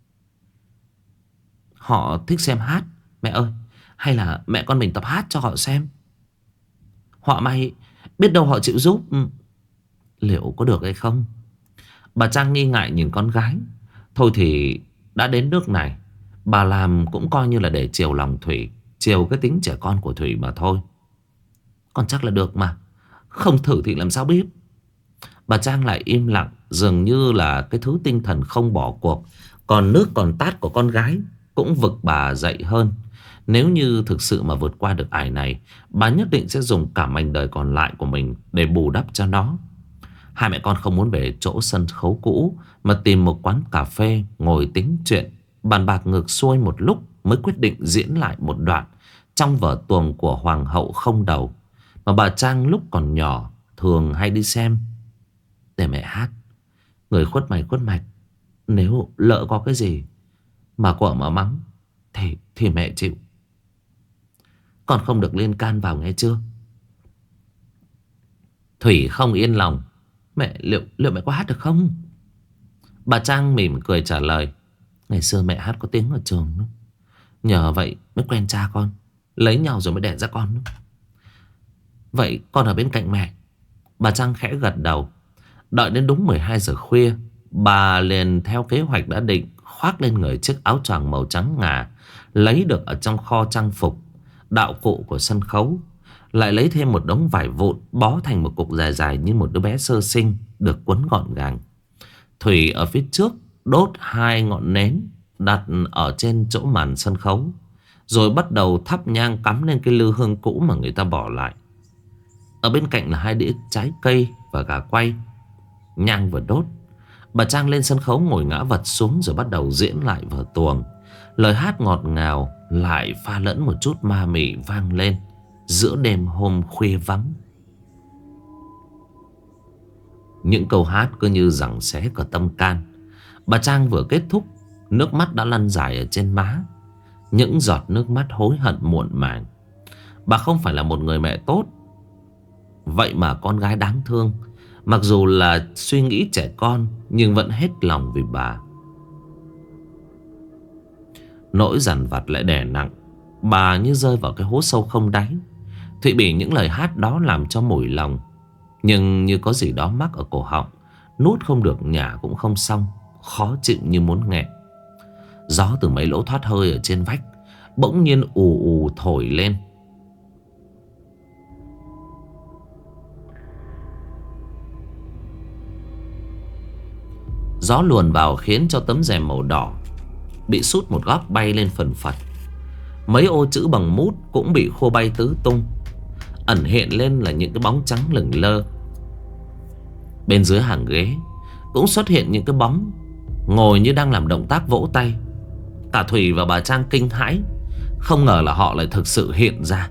Họ thích xem hát. Mẹ ơi, hay là mẹ con mình tập hát cho họ xem. Họ may, biết đâu họ chịu giúp. Liệu có được hay không? Bà Trang nghi ngại nhìn con gái. Thôi thì đã đến nước này, bà làm cũng coi như là để chiều lòng Thủy, chiều cái tính trẻ con của Thủy mà thôi. Còn chắc là được mà. Không thử thì làm sao biết. Bà Trang lại im lặng, dường như là cái thứ tinh thần không bỏ cuộc. Còn nước còn tát của con gái cũng vực bà dậy hơn. Nếu như thực sự mà vượt qua được ải này, bà nhất định sẽ dùng cả mảnh đời còn lại của mình để bù đắp cho nó. Hai mẹ con không muốn về chỗ sân khấu cũ, mà tìm một quán cà phê ngồi tính chuyện, bàn bạc ngược xuôi một lúc mới quyết định diễn lại một đoạn trong vở tuồng của Hoàng hậu không đầu mà bà Trang lúc còn nhỏ thường hay đi xem. Để mẹ hát. Người khuất mày khuất mạch, nếu lỡ có cái gì mà quở mà mắng Thì, thì mẹ chịu. Con không được liên can vào nghe chưa? Thủy không yên lòng. Mẹ, liệu, liệu mẹ có hát được không? Bà Trang mỉm cười trả lời. Ngày xưa mẹ hát có tiếng ở trường đó. Nhờ vậy mới quen cha con, lấy nhau rồi mới đẻ ra con đó. Vậy con ở bên cạnh mẹ. Bà Trang khẽ gật đầu. Đợi đến đúng mười hai giờ khuya, bà liền theo kế hoạch đã định khoác lên người chiếc áo choàng màu trắng ngà lấy được ở trong kho trang phục đạo cụ của sân khấu. Lại lấy thêm một đống vải vụn bó thành một cục dài dài như một đứa bé sơ sinh được quấn gọn gàng. Thủy ở phía trước đốt hai ngọn nến đặt ở trên chỗ màn sân khấu, rồi bắt đầu thắp nhang cắm lên cái lư hương cũ mà người ta bỏ lại. Ở bên cạnh là hai đĩa trái cây và gà quay. Nhang vừa đốt, bà Trang lên sân khấu ngồi ngã vật xuống rồi bắt đầu diễn lại vở tuồng. Lời hát ngọt ngào lại pha lẫn một chút ma mị vang lên giữa đêm hôm khuya vắng. Những câu hát cứ như giằng xé cả tâm can. Bà Trang vừa kết thúc, nước mắt đã lăn dài ở trên má, những giọt nước mắt hối hận muộn màng. Bà không phải là một người mẹ tốt, vậy mà con gái đáng thương, mặc dù là suy nghĩ trẻ con nhưng vẫn hết lòng vì bà. Nỗi dằn vặt lại đè nặng, bà như rơi vào cái hố sâu không đáy. Thụy bị những lời hát đó làm cho mủi lòng, nhưng như có gì đó mắc ở cổ họng, nuốt không được nhả cũng không xong, khó chịu như muốn nghẹn. Gió từ mấy lỗ thoát hơi ở trên vách bỗng nhiên ù ù thổi lên. Gió luồn vào khiến cho tấm rèm màu đỏ bị sút một góc bay lên phần phật. Mấy ô chữ bằng mút cũng bị khô bay tứ tung. Ẩn hiện lên là những cái bóng trắng lửng lơ. Bên dưới hàng ghế cũng xuất hiện những cái bóng ngồi như đang làm động tác vỗ tay. Cả Thủy và bà Trang kinh hãi, không ngờ là họ lại thực sự hiện ra.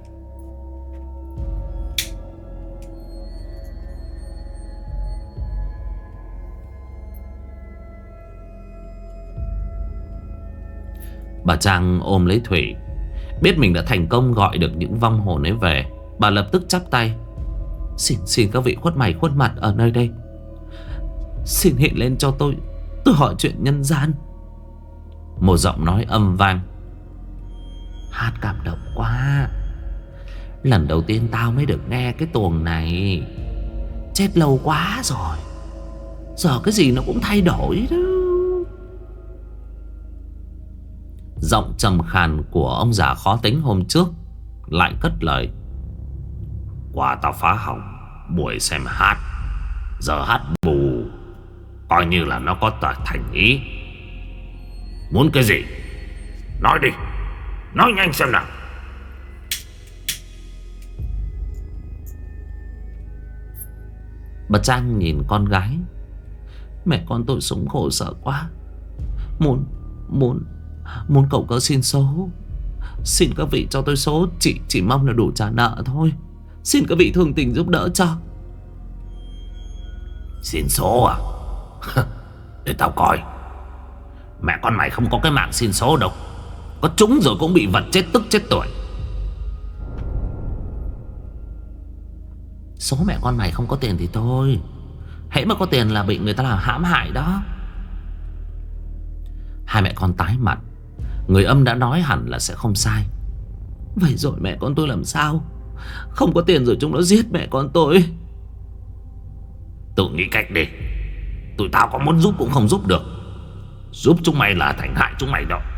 Bà Trang ôm lấy Thủy, biết mình đã thành công gọi được những vong hồn ấy về. Bà lập tức chắp tay. Xin xin các vị khuất mày khuất mặt ở nơi đây, xin hiện lên cho tôi, tôi hỏi chuyện nhân gian. Một giọng nói âm vang. Hát cảm động quá, lần đầu tiên tao mới được nghe cái tuồng này. Chết lâu quá rồi, giờ cái gì nó cũng thay đổi đó. Giọng trầm khàn của ông già khó tính hôm trước lại cất lời. Qua tao phá hỏng buổi xem hát, giờ hát bù, coi như là nó có tờ thành ý. Muốn cái gì nói đi, nói nhanh xem nào. Bà Trang nhìn con gái. Mẹ con tôi sống khổ sở quá, Muốn Muốn Muốn cậu cỡ xin số. Xin các vị cho tôi số, Chỉ chỉ mong là đủ trả nợ thôi. Xin các vị thương tình giúp đỡ cho. Xin số à? Để tao coi. Mẹ con mày không có cái mạng xin số đâu. Có trúng rồi cũng bị vật chết tức chết tuổi. Số mẹ con mày không có tiền thì thôi, hễ mà có tiền là bị người ta làm hãm hại đó. Hai mẹ con tái mặt. Người âm đã nói hẳn là sẽ không sai. Vậy rồi mẹ con tôi làm sao? Không có tiền rồi chúng nó giết mẹ con tôi. Tự nghĩ cách đi, tụi tao có muốn giúp cũng không giúp được. Giúp chúng mày là thành hại chúng mày đó.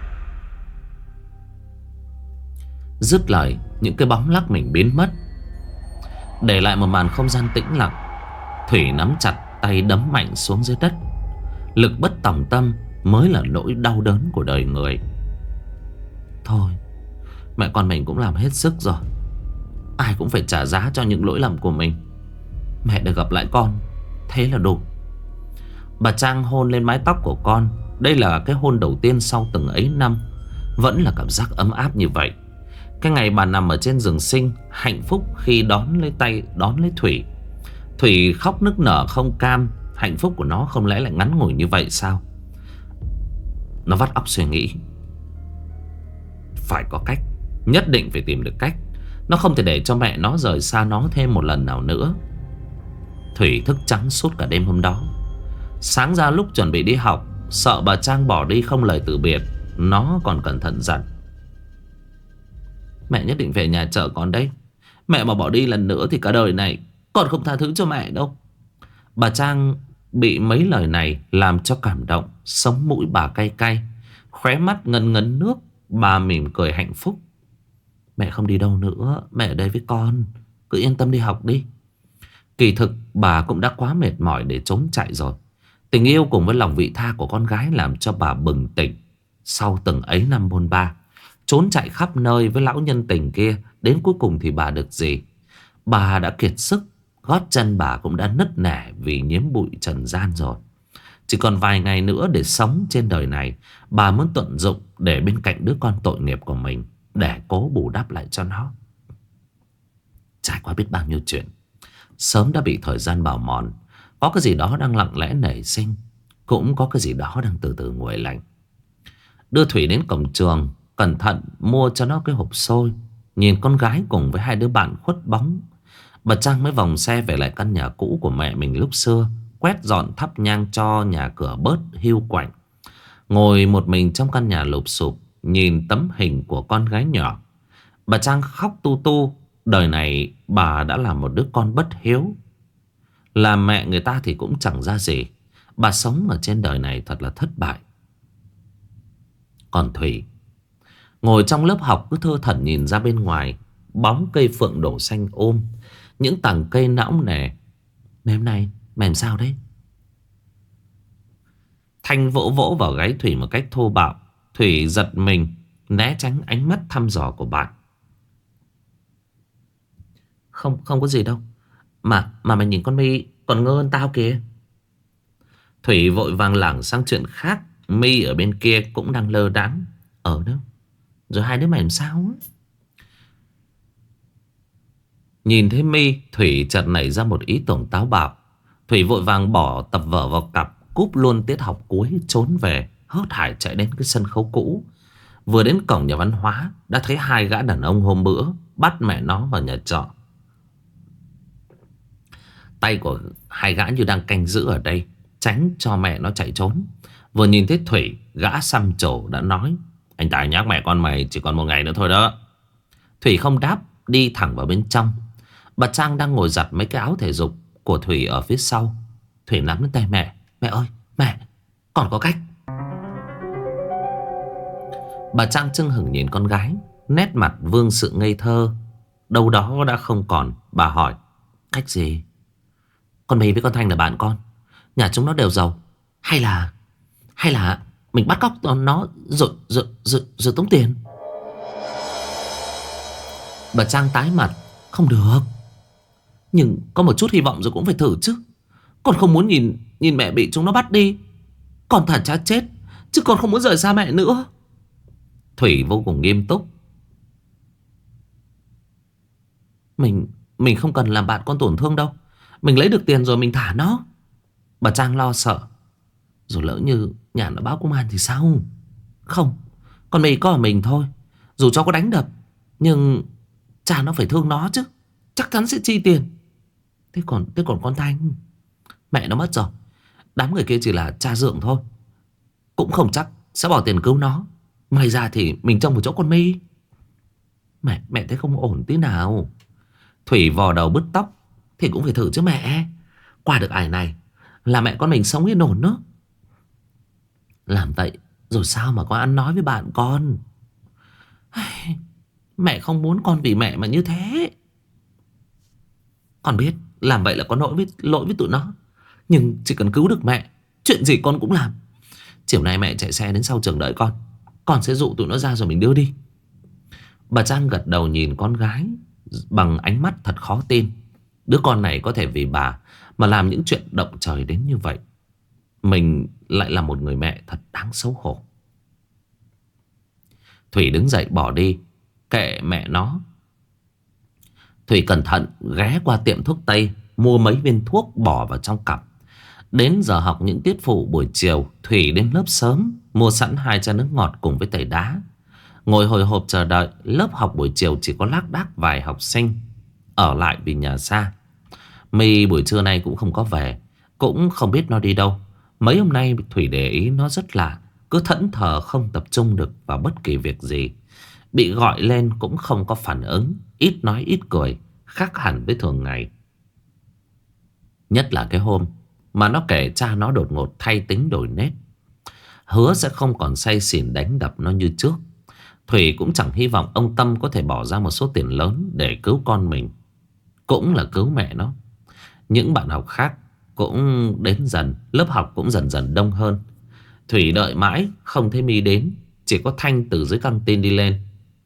Dứt lời, những cái bóng lắc mình biến mất. Để lại một màn không gian tĩnh lặng. Thủy nắm chặt tay đấm mạnh xuống dưới đất. Lực bất tòng tâm mới là nỗi đau đớn của đời người. Thôi, mẹ con mình cũng làm hết sức rồi. Ai cũng phải trả giá cho những lỗi lầm của mình. Mẹ được gặp lại con, thế là đủ. Bà Trang hôn lên mái tóc của con. Đây là cái hôn đầu tiên sau từng ấy năm. Vẫn là cảm giác ấm áp như vậy. Cái ngày bà nằm ở trên giường sinh, hạnh phúc khi đón lấy tay đón lấy Thủy. Thủy khóc nức nở không cam. Hạnh phúc của nó không lẽ lại ngắn ngủi như vậy sao? Nó vắt óc suy nghĩ. Phải có cách, nhất định phải tìm được cách. Nó không thể để cho mẹ nó rời xa nó thêm một lần nào nữa. Thủy thức trắng suốt cả đêm hôm đó. Sáng ra lúc chuẩn bị đi học, sợ bà Trang bỏ đi không lời từ biệt, nó còn cẩn thận dặn: mẹ nhất định về nhà chờ con đấy. Mẹ mà bỏ đi lần nữa thì cả đời này con không tha thứ cho mẹ đâu. Bà Trang bị mấy lời này làm cho cảm động. Sống mũi bà cay cay, khóe mắt ngấn ngấn nước. Bà mỉm cười hạnh phúc. Mẹ không đi đâu nữa, mẹ ở đây với con. Cứ yên tâm đi học đi. Kỳ thực bà cũng đã quá mệt mỏi để trốn chạy rồi. Tình yêu cùng với lòng vị tha của con gái làm cho bà bừng tỉnh. Sau từng ấy năm bôn ba, trốn chạy khắp nơi với lão nhân tình kia, đến cuối cùng thì bà được gì? Bà đã kiệt sức. Gót chân bà cũng đã nứt nẻ vì nhiễm bụi trần gian rồi. Chỉ còn vài ngày nữa để sống trên đời này. Bà muốn tận dụng để bên cạnh đứa con tội nghiệp của mình, để cố bù đắp lại cho nó. Trải qua biết bao nhiêu chuyện, sớm đã bị thời gian bào mòn. Có cái gì đó đang lặng lẽ nảy sinh, cũng có cái gì đó đang từ từ nguội lạnh. Đưa Thủy đến cổng trường, cẩn thận mua cho nó cái hộp xôi. Nhìn con gái cùng với hai đứa bạn khuất bóng, bà Trang mới vòng xe về lại căn nhà cũ của mẹ mình lúc xưa. Quét dọn thắp nhang cho nhà cửa bớt hiu quạnh. Ngồi một mình trong căn nhà lụp xụp, nhìn tấm hình của con gái nhỏ, bà Trang khóc tu tu. Đời này bà đã là một đứa con bất hiếu. Làm mẹ người ta thì cũng chẳng ra gì. Bà sống ở trên đời này thật là thất bại. Còn Thủy ngồi trong lớp học cứ thơ thẩn nhìn ra bên ngoài. Bóng cây phượng đổ xanh ôm, những tàng cây nõng nề. Mấy hôm nay mày làm sao đấy? Thanh vỗ vỗ vào gáy Thủy một cách thô bạo. Thủy giật mình, né tránh ánh mắt thăm dò của bạn. Không, không có gì đâu. Mà mà mày nhìn con My còn ngơ hơn tao kìa. Thủy vội vàng lảng sang chuyện khác. My ở bên kia cũng đang lơ đãng. Ở đâu? Rồi hai đứa mày làm sao á? Nhìn thấy My, Thủy chợt nảy ra một ý tưởng táo bạo. Thủy vội vàng bỏ tập vở vào cặp, cúp luôn tiết học cuối trốn về, hớt hải chạy đến cái sân khấu cũ. Vừa đến cổng nhà văn hóa, đã thấy hai gã đàn ông hôm bữa bắt mẹ nó vào nhà trọ. Tay của hai gã như đang canh giữ ở đây, tránh cho mẹ nó chạy trốn. Vừa nhìn thấy Thủy, gã xăm trổ đã nói: anh Tài nhắc mẹ con mày chỉ còn một ngày nữa thôi đó. Thủy không đáp, đi thẳng vào bên trong. Bà Trang đang ngồi giặt mấy cái áo thể dục của Thủy ở phía sau. Thủy nắm lấy tay mẹ: mẹ ơi, mẹ, còn có cách. Bà Trang chưng hửng nhìn con gái, nét mặt vương sự ngây thơ đâu đó đã không còn. Bà hỏi: cách gì? Con My với con Thanh là bạn con, nhà chúng nó đều giàu. Hay là Hay là mình bắt cóc nó rồi, rồi, rồi, rồi tống tiền? Bà Trang tái mặt: không được. Nhưng có một chút hy vọng rồi cũng phải thử chứ. Con không muốn nhìn nhìn mẹ bị chúng nó bắt đi. Con thà chát chết, chứ con không muốn rời xa mẹ nữa. Thủy vô cùng nghiêm túc: Mình Mình không cần làm bạn con tổn thương đâu. Mình lấy được tiền rồi mình thả nó. Bà Trang lo sợ: rồi lỡ như nhà nó báo công an thì sao? Không, con mày có ở mình thôi. Dù cho có đánh đập, nhưng cha nó phải thương nó chứ. Chắc chắn sẽ chi tiền. Thế còn thế còn con Thanh, mẹ nó mất rồi. Đám người kia chỉ là cha dượng thôi, cũng không chắc sẽ bỏ tiền cứu nó. May ra thì mình trông một chỗ con My. Mẹ mẹ thấy không ổn tí nào. Thủy vò đầu bứt tóc: thì cũng phải thử chứ mẹ. Qua được ải này là mẹ con mình sống yên ổn nữa. Làm vậy rồi sao mà có ăn nói với bạn con? Mẹ không muốn con vì mẹ mà như thế. Con biết làm vậy là có lỗi với, lỗi với tụi nó. Nhưng chỉ cần cứu được mẹ, chuyện gì con cũng làm. Chiều nay mẹ chạy xe đến sau trường đợi con. Con sẽ dụ tụi nó ra rồi mình đưa đi. Bà Trang gật đầu nhìn con gái bằng ánh mắt thật khó tin. Đứa con này có thể vì bà mà làm những chuyện động trời đến như vậy. Mình lại là một người mẹ thật đáng xấu hổ. Thủy đứng dậy bỏ đi. Kệ mẹ nó. Thủy cẩn thận ghé qua tiệm thuốc tây, mua mấy viên thuốc bỏ vào trong cặp. Đến giờ học những tiết phụ buổi chiều, Thủy đến lớp sớm, mua sẵn hai chai nước ngọt cùng với tẩy đá. Ngồi hồi hộp chờ đợi. Lớp học buổi chiều chỉ có lác đác vài học sinh ở lại vì nhà xa. My buổi trưa nay cũng không có về, cũng không biết nó đi đâu. Mấy hôm nay Thủy để ý nó rất lạ, cứ thẫn thờ không tập trung được vào bất kỳ việc gì. Bị gọi lên cũng không có phản ứng, ít nói ít cười, khác hẳn với thường ngày. Nhất là cái hôm mà nó kể cha nó đột ngột thay tính đổi nết, hứa sẽ không còn say xỉn đánh đập nó như trước. Thủy cũng chẳng hy vọng ông Tâm có thể bỏ ra một số tiền lớn để cứu con mình, cũng là cứu mẹ nó. Những bạn học khác cũng đến dần, lớp học cũng dần dần đông hơn. Thủy đợi mãi không thấy My đến, chỉ có Thanh từ dưới căng tin đi lên.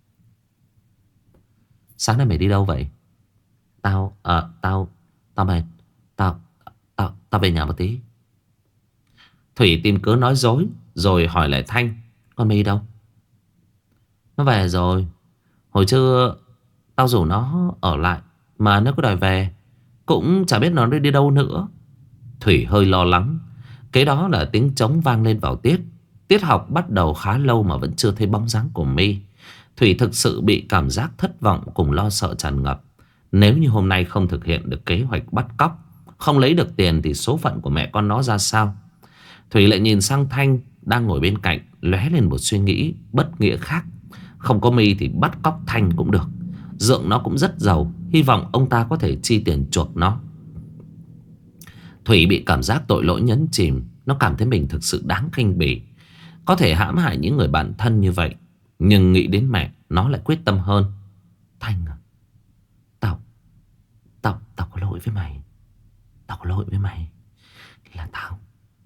Sáng nay mày đi đâu vậy? Tao, à, tao, tao mệt. Tao, tao, tao về nhà một tí. Thủy tìm cớ nói dối, rồi hỏi lại Thanh. Con My đâu? Nó về rồi. Hồi trưa tao rủ nó ở lại mà nó cứ đòi về, cũng chả biết nó đi đi đâu nữa. Thủy hơi lo lắng. Kế đó là tiếng trống vang lên vào tiết. Tiết học bắt đầu khá lâu mà vẫn chưa thấy bóng dáng của My. Thủy thực sự bị cảm giác thất vọng cùng lo sợ tràn ngập. Nếu như hôm nay không thực hiện được kế hoạch bắt cóc, không lấy được tiền, thì số phận của mẹ con nó ra sao? Thủy lại nhìn sang Thanh đang ngồi bên cạnh, lóe lên một suy nghĩ bất nghĩa khác. Không có My thì bắt cóc Thanh cũng được. Dượng nó cũng rất giàu, hy vọng ông ta có thể chi tiền chuộc nó. Thủy bị cảm giác tội lỗi nhấn chìm. Nó cảm thấy mình thực sự đáng khinh bỉ, có thể hãm hại những người bạn thân như vậy. Nhưng nghĩ đến mẹ, nó lại quyết tâm hơn. Thanh à, Tao Tao Tao có lỗi với mày. Tao có lỗi với mày Là tao.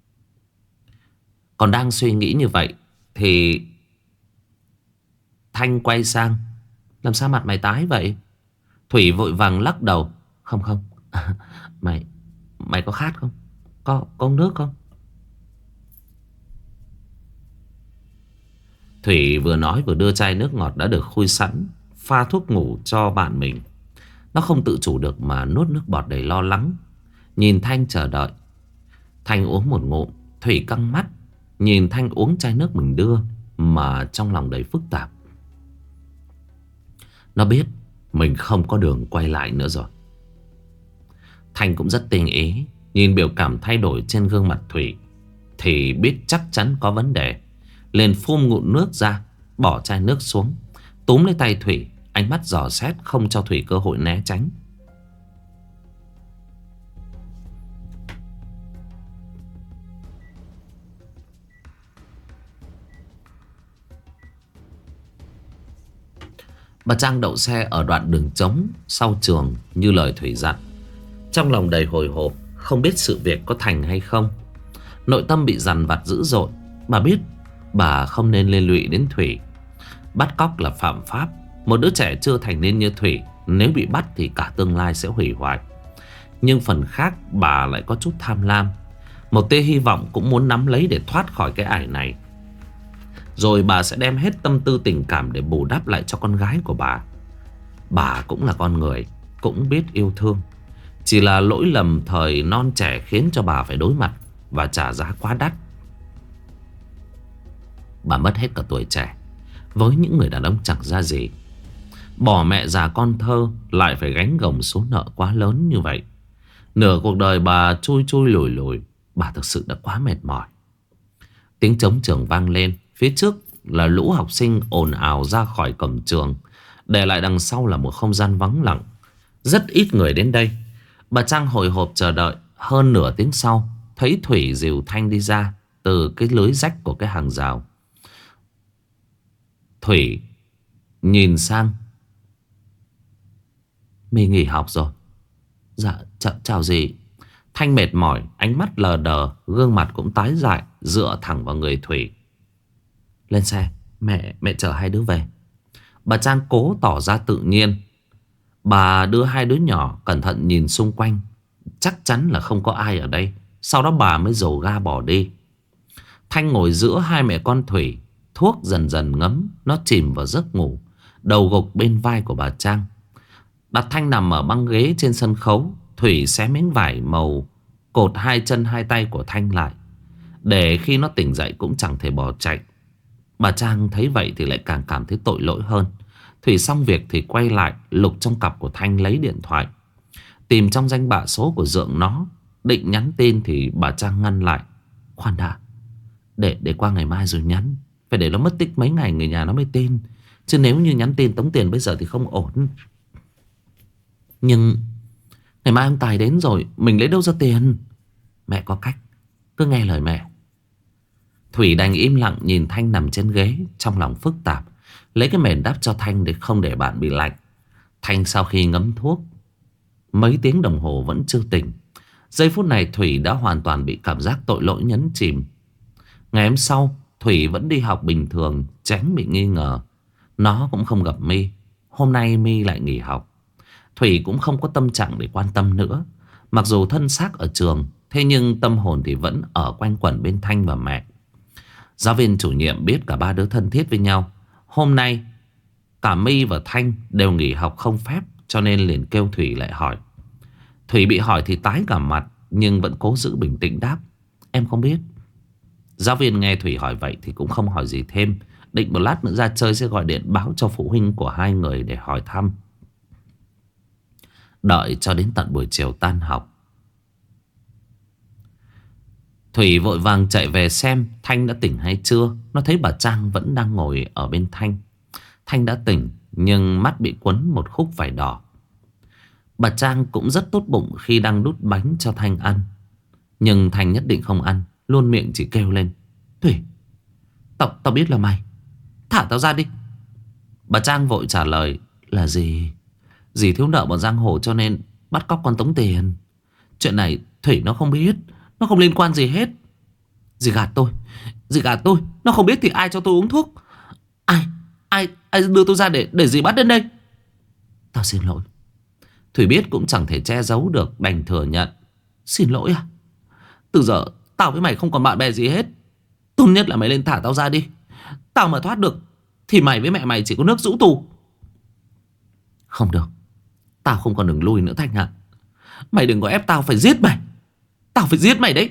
Còn đang suy nghĩ như vậy thì Thanh quay sang. Làm sao mặt mày tái vậy? Thủy vội vàng lắc đầu. Không không Mày Mày có khát không? Có, có nước không? Thủy vừa nói vừa đưa chai nước ngọt đã được khui sẵn, pha thuốc ngủ cho bạn mình. Nó không tự chủ được mà nuốt nước bọt đầy lo lắng. Nhìn Thanh chờ đợi. Thanh uống một ngụm. Thủy căng mắt nhìn Thanh uống chai nước mình đưa, mà trong lòng đầy phức tạp. Nó biết mình không có đường quay lại nữa rồi. Thanh cũng rất tinh ý. Nhìn biểu cảm thay đổi trên gương mặt Thủy thì biết chắc chắn có vấn đề. Liền phun ngụm nước ra, bỏ chai nước xuống, túm lấy tay Thủy, ánh mắt dò xét không cho Thủy cơ hội né tránh. Bà Trang đậu xe ở đoạn đường trống sau trường như lời Thủy dặn. Trong lòng đầy hồi hộp, không biết sự việc có thành hay không. Nội tâm bị dằn vặt dữ dội. Bà biết bà không nên liên lụy đến Thủy. Bắt cóc là phạm pháp. Một đứa trẻ chưa thành niên như Thủy, nếu bị bắt thì cả tương lai sẽ hủy hoại. Nhưng phần khác bà lại có chút tham lam. Một tia hy vọng cũng muốn nắm lấy để thoát khỏi cái ải này. Rồi bà sẽ đem hết tâm tư tình cảm để bù đắp lại cho con gái của bà. Bà cũng là con người, cũng biết yêu thương. Chỉ là lỗi lầm thời non trẻ khiến cho bà phải đối mặt và trả giá quá đắt. Bà mất hết cả tuổi trẻ với những người đàn ông chẳng ra gì. Bỏ mẹ già con thơ, lại phải gánh gồng số nợ quá lớn như vậy. Nửa cuộc đời bà chui chui lùi lùi. Bà thực sự đã quá mệt mỏi. Tiếng trống trường vang lên. Phía trước là lũ học sinh ồn ào ra khỏi cổng trường, để lại đằng sau là một không gian vắng lặng. Rất ít người đến đây. Bà Trang hồi hộp chờ đợi. Hơn nửa tiếng sau, thấy Thủy dìu Thanh đi ra từ cái lưới rách của cái hàng rào. Thủy nhìn sang. My nghỉ học rồi. Dạ ch chào dì. Thanh mệt mỏi, ánh mắt lờ đờ, gương mặt cũng tái dại, dựa thẳng vào người Thủy. Lên xe, mẹ mẹ chở hai đứa về. Bà Trang cố tỏ ra tự nhiên. Bà đưa hai đứa nhỏ cẩn thận nhìn xung quanh, chắc chắn là không có ai ở đây. Sau đó bà mới dồ ga bỏ đi. Thanh ngồi giữa hai mẹ con Thủy. Thuốc dần dần ngấm, nó chìm vào giấc ngủ, đầu gục bên vai của bà Trang. Đặt Thanh nằm ở băng ghế trên sân khấu. Thủy xé miếng vải màu cột hai chân hai tay của Thanh lại, để khi nó tỉnh dậy cũng chẳng thể bỏ chạy. Bà Trang thấy vậy thì lại càng cảm thấy tội lỗi hơn. Thủy xong việc thì quay lại lục trong cặp của Thanh lấy điện thoại, tìm trong danh bạ số của Dượng nó, định nhắn tin thì bà Trang ngăn lại. Khoan đã, Để để qua ngày mai rồi nhắn. Phải để nó mất tích mấy ngày người nhà nó mới tin. Chứ nếu như nhắn tin tống tiền bây giờ thì không ổn. Nhưng ngày mai ông Tài đến rồi, mình lấy đâu ra tiền? Mẹ có cách, cứ nghe lời mẹ. Thủy đành im lặng nhìn Thanh nằm trên ghế, trong lòng phức tạp. Lấy cái mền đắp cho Thanh để không để bạn bị lạnh. Thanh sau khi ngấm thuốc mấy tiếng đồng hồ vẫn chưa tỉnh. Giây phút này Thủy đã hoàn toàn bị cảm giác tội lỗi nhấn chìm. Ngày hôm sau Thủy vẫn đi học bình thường, tránh bị nghi ngờ. Nó cũng không gặp My. Hôm nay My lại nghỉ học. Thủy cũng không có tâm trạng để quan tâm nữa. Mặc dù thân xác ở trường, thế nhưng tâm hồn thì vẫn ở quanh quẩn bên Thanh và mẹ. Giáo viên chủ nhiệm biết cả ba đứa thân thiết với nhau. Hôm nay cả My và Thanh đều nghỉ học không phép, cho nên liền kêu Thủy lại hỏi. Thủy bị hỏi thì tái cả mặt, nhưng vẫn cố giữ bình tĩnh đáp: Em không biết. Giáo viên nghe Thủy hỏi vậy thì cũng không hỏi gì thêm. Định một lát nữa ra chơi sẽ gọi điện báo cho phụ huynh của hai người để hỏi thăm. Đợi cho đến tận buổi chiều tan học, Thủy vội vàng chạy về xem Thanh đã tỉnh hay chưa. Nó thấy bà Trang vẫn đang ngồi ở bên Thanh. Thanh đã tỉnh nhưng mắt bị quấn một khúc vải đỏ. Bà Trang cũng rất tốt bụng khi đang đút bánh cho Thanh ăn. Nhưng Thanh nhất định không ăn, luôn miệng chỉ kêu lên: Thủy, tao, tao biết là mày, thả tao ra đi. Bà Trang vội trả lời: Là gì? Dì thiếu nợ bọn giang hồ cho nên bắt cóc con tống tiền. Chuyện này Thủy nó không biết, nó không liên quan gì hết. Dì gạt tôi, dì gạt tôi. Nó không biết thì ai cho tôi uống thuốc? Ai, ai, ai đưa tôi ra để, để dì bắt đến đây? Tao xin lỗi. Thủy biết cũng chẳng thể che giấu được, đành thừa nhận. Xin lỗi à? Từ giờ tao với mày không còn bạn bè gì hết. Tốt nhất là mày lên thả tao ra đi. Tao mà thoát được thì mày với mẹ mày chỉ có nước rũ tù. Không được, tao không còn đường lui nữa Thanh ạ. Mày đừng có ép tao phải giết mày. Tao phải giết mày đấy.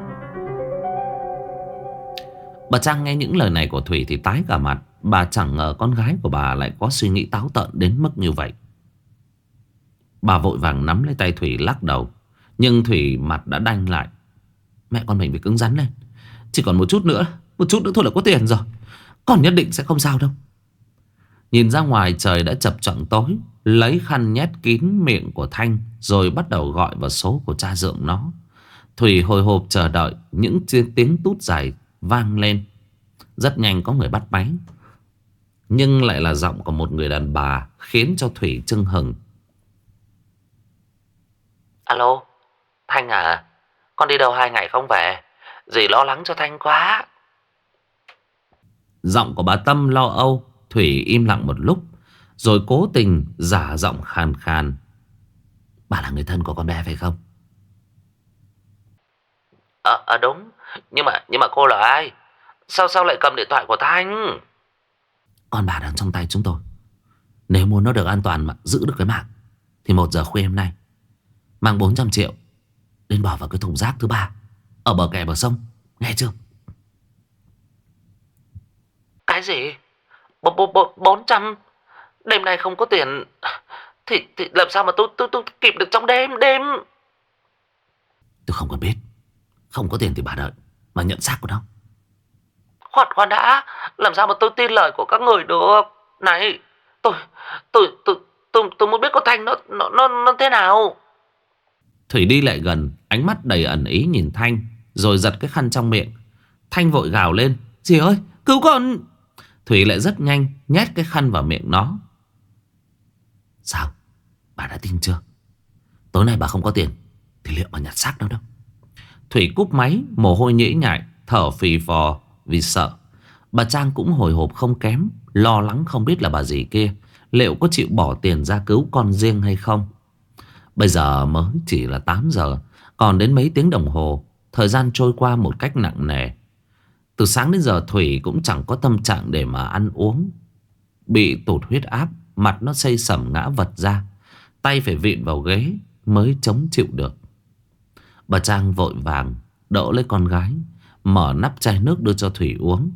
Bà Trang nghe những lời này của Thủy thì tái cả mặt. Bà chẳng ngờ con gái của bà lại có suy nghĩ táo tợn đến mức như vậy. Bà vội vàng nắm lấy tay Thủy lắc đầu. Nhưng Thủy mặt đã đanh lại. Mẹ con mình phải cứng rắn lên. Chỉ còn một chút nữa, một chút nữa thôi là có tiền rồi. Con nhất định sẽ không sao đâu. Nhìn ra ngoài trời đã chập choạng tối. Lấy khăn nhét kín miệng của Thanh, rồi bắt đầu gọi vào số của cha Dượng nó. Thủy hồi hộp chờ đợi. Những tiếng tút dài vang lên. Rất nhanh có người bắt máy, nhưng lại là giọng của một người đàn bà, khiến cho Thủy chưng hừng. Alo, Thanh à? Con đi đâu hai ngày không về? Dì lo lắng cho Thanh quá. Giọng của bà Tâm lo âu. Thủy im lặng một lúc, rồi cố tình giả giọng khàn khàn. Bà là người thân của con bé phải không? Ờ à, à, đúng. Nhưng mà nhưng mà cô là ai? Sao sao lại cầm điện thoại của Thanh? Con bà đang trong tay chúng tôi. Nếu muốn nó được an toàn mà giữ được cái mạng, thì một giờ khuya hôm nay mang bốn trăm triệu đến bỏ vào cái thùng rác thứ ba ở bờ kè bờ sông, nghe chưa? Cái gì? Bốn trăm? Đêm nay không có tiền thì, thì làm sao mà tôi, tôi, tôi kịp được trong đêm đêm? Tôi không cần biết. Không có tiền thì bà đợi mà nhận xác của nó. Khoan khoan đã. Làm sao mà tôi tin lời của các người được? Này, tôi tôi tôi tôi tôi muốn biết con Thanh nó nó nó nó thế nào. Thủy đi lại gần, ánh mắt đầy ẩn ý nhìn Thanh, rồi giật cái khăn trong miệng. Thanh vội gào lên: Dì ơi, cứu con! Thủy lại rất nhanh nhét cái khăn vào miệng nó. Sao? Bà đã tin chưa? Tối nay bà không có tiền thì liệu bà nhặt xác đâu đâu. Thủy cúp máy, mồ hôi nhễ nhại, thở phì phò vì sợ. Bà Trang cũng hồi hộp không kém, lo lắng không biết là bà dì kia liệu có chịu bỏ tiền ra cứu con riêng hay không. Bây giờ mới chỉ là tám giờ, còn đến mấy tiếng đồng hồ. Thời gian trôi qua một cách nặng nề. Từ sáng đến giờ Thủy cũng chẳng có tâm trạng để mà ăn uống. Bị tụt huyết áp, mặt nó xây sẩm ngã vật ra, tay phải vịn vào ghế mới chống chịu được. Bà Trang vội vàng đỡ lấy con gái, mở nắp chai nước đưa cho Thủy uống.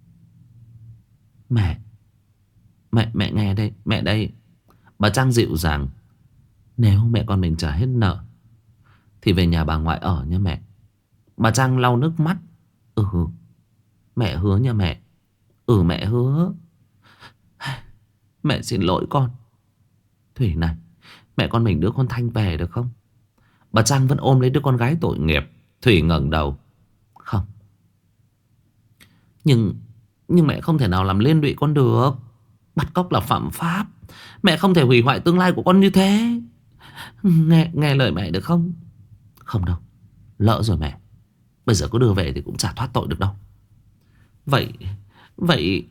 Mẹ, mẹ, mẹ nghe đây, mẹ đây. Bà Trang dịu dàng. Nếu mẹ con mình trả hết nợ thì về nhà bà ngoại ở nha mẹ. Bà Trang lau nước mắt. Ừ, mẹ hứa nha mẹ. Ừ, mẹ hứa. Mẹ xin lỗi con. Thủy này, mẹ con mình đưa con Thanh về được không? Bà Trang vẫn ôm lấy đứa con gái tội nghiệp. Thủy ngẩng đầu. Không. Nhưng Nhưng mẹ không thể nào làm liên lụy con được. Bắt cóc là phạm pháp. Mẹ không thể hủy hoại tương lai của con như thế. Nghe, nghe lời mẹ được không? Không đâu, lỡ rồi mẹ. Bây giờ có đưa về thì cũng chả thoát tội được đâu. Vậy Vậy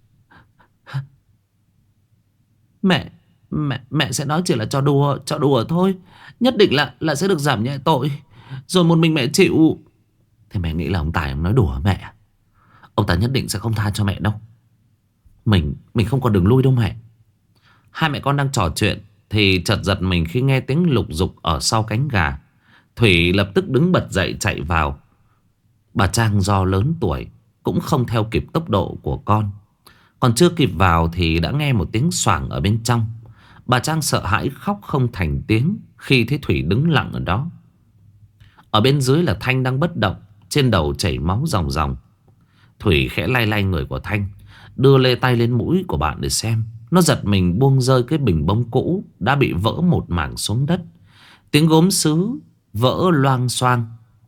Mẹ Mẹ mẹ sẽ nói chỉ là trò đùa Trò đùa thôi. Nhất định là là sẽ được giảm nhẹ tội. Rồi một mình mẹ chịu. Thế mẹ nghĩ là ông Tài ông nói đùa mẹ? Ông ta nhất định sẽ không tha cho mẹ đâu. Mình Mình không còn đường lui đâu mẹ. Hai mẹ con đang trò chuyện thì chợt giật mình khi nghe tiếng lục dục ở sau cánh gà. Thủy lập tức đứng bật dậy chạy vào. Bà Trang do lớn tuổi cũng không theo kịp tốc độ của con. Còn chưa kịp vào thì đã nghe một tiếng xoảng ở bên trong. Bà Trang sợ hãi khóc không thành tiếng khi thấy Thủy đứng lặng ở đó. Ở bên dưới là Thanh đang bất động, trên đầu chảy máu ròng ròng. Thủy khẽ lay lay người của Thanh, đưa lê tay lên mũi của bạn để xem. Nó giật mình buông rơi cái bình bông cũ đã bị vỡ một mảng xuống đất. Tiếng gốm sứ vỡ loang xoang.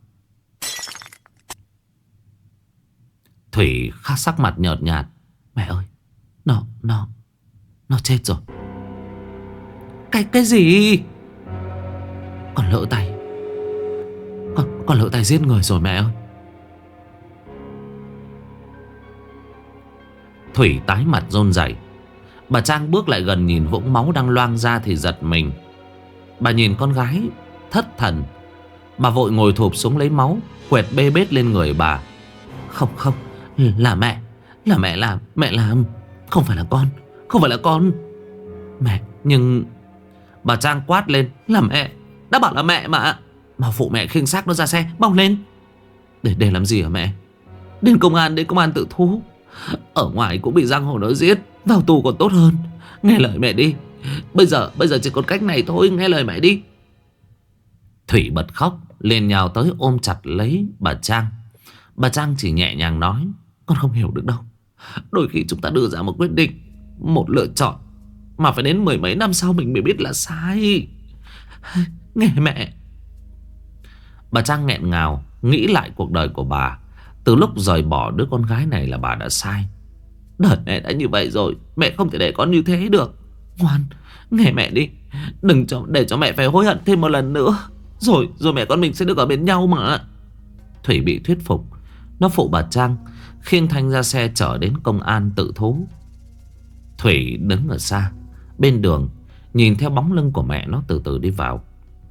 Thủy khắc sắc mặt nhợt nhạt. Mẹ ơi, Nó, nó, nó chết rồi. Cái, cái gì? Con lỡ tay Con, con lỡ tay giết người rồi mẹ ơi. Thủy tái mặt run rẩy. Bà Trang bước lại gần nhìn vũng máu đang loang ra thì giật mình. Bà nhìn con gái thất thần. Bà vội ngồi thụp xuống lấy máu, quẹt bê bết lên người bà. Không không, là mẹ. Là mẹ làm, mẹ làm. Không phải là con, không phải là con. Mẹ, nhưng... Bà Trang quát lên. Là mẹ, đã bảo là mẹ mà. Mau phụ mẹ khiêng xác nó ra xe, mau lên. Để để làm gì hả mẹ? Đến công an, đến công an tự thú. Ở ngoài cũng bị giang hồ nó giết, vào tù còn tốt hơn. Nghe lời mẹ đi. Bây giờ bây giờ chỉ còn cách này thôi, nghe lời mẹ đi. Thủy bật khóc, liền nhào tới ôm chặt lấy bà Trang. Bà Trang chỉ nhẹ nhàng nói. Con không hiểu được đâu. Đôi khi chúng ta đưa ra một quyết định, một lựa chọn mà phải đến mười mấy năm sau mình mới biết là sai. Nghe mẹ. Bà Trang nghẹn ngào nghĩ lại cuộc đời của bà. Từ lúc rời bỏ đứa con gái này là bà đã sai. Đời mẹ đã như vậy rồi, mẹ không thể để con như thế được. Ngoan, nghe mẹ đi. Đừng cho, để cho mẹ phải hối hận thêm một lần nữa. Rồi, rồi mẹ con mình sẽ được ở bên nhau mà. Thủy bị thuyết phục. Nó phụ bà Trang khiêng Thanh ra xe chở đến công an tự thú. Thủy đứng ở xa bên đường, nhìn theo bóng lưng của mẹ nó từ từ đi vào.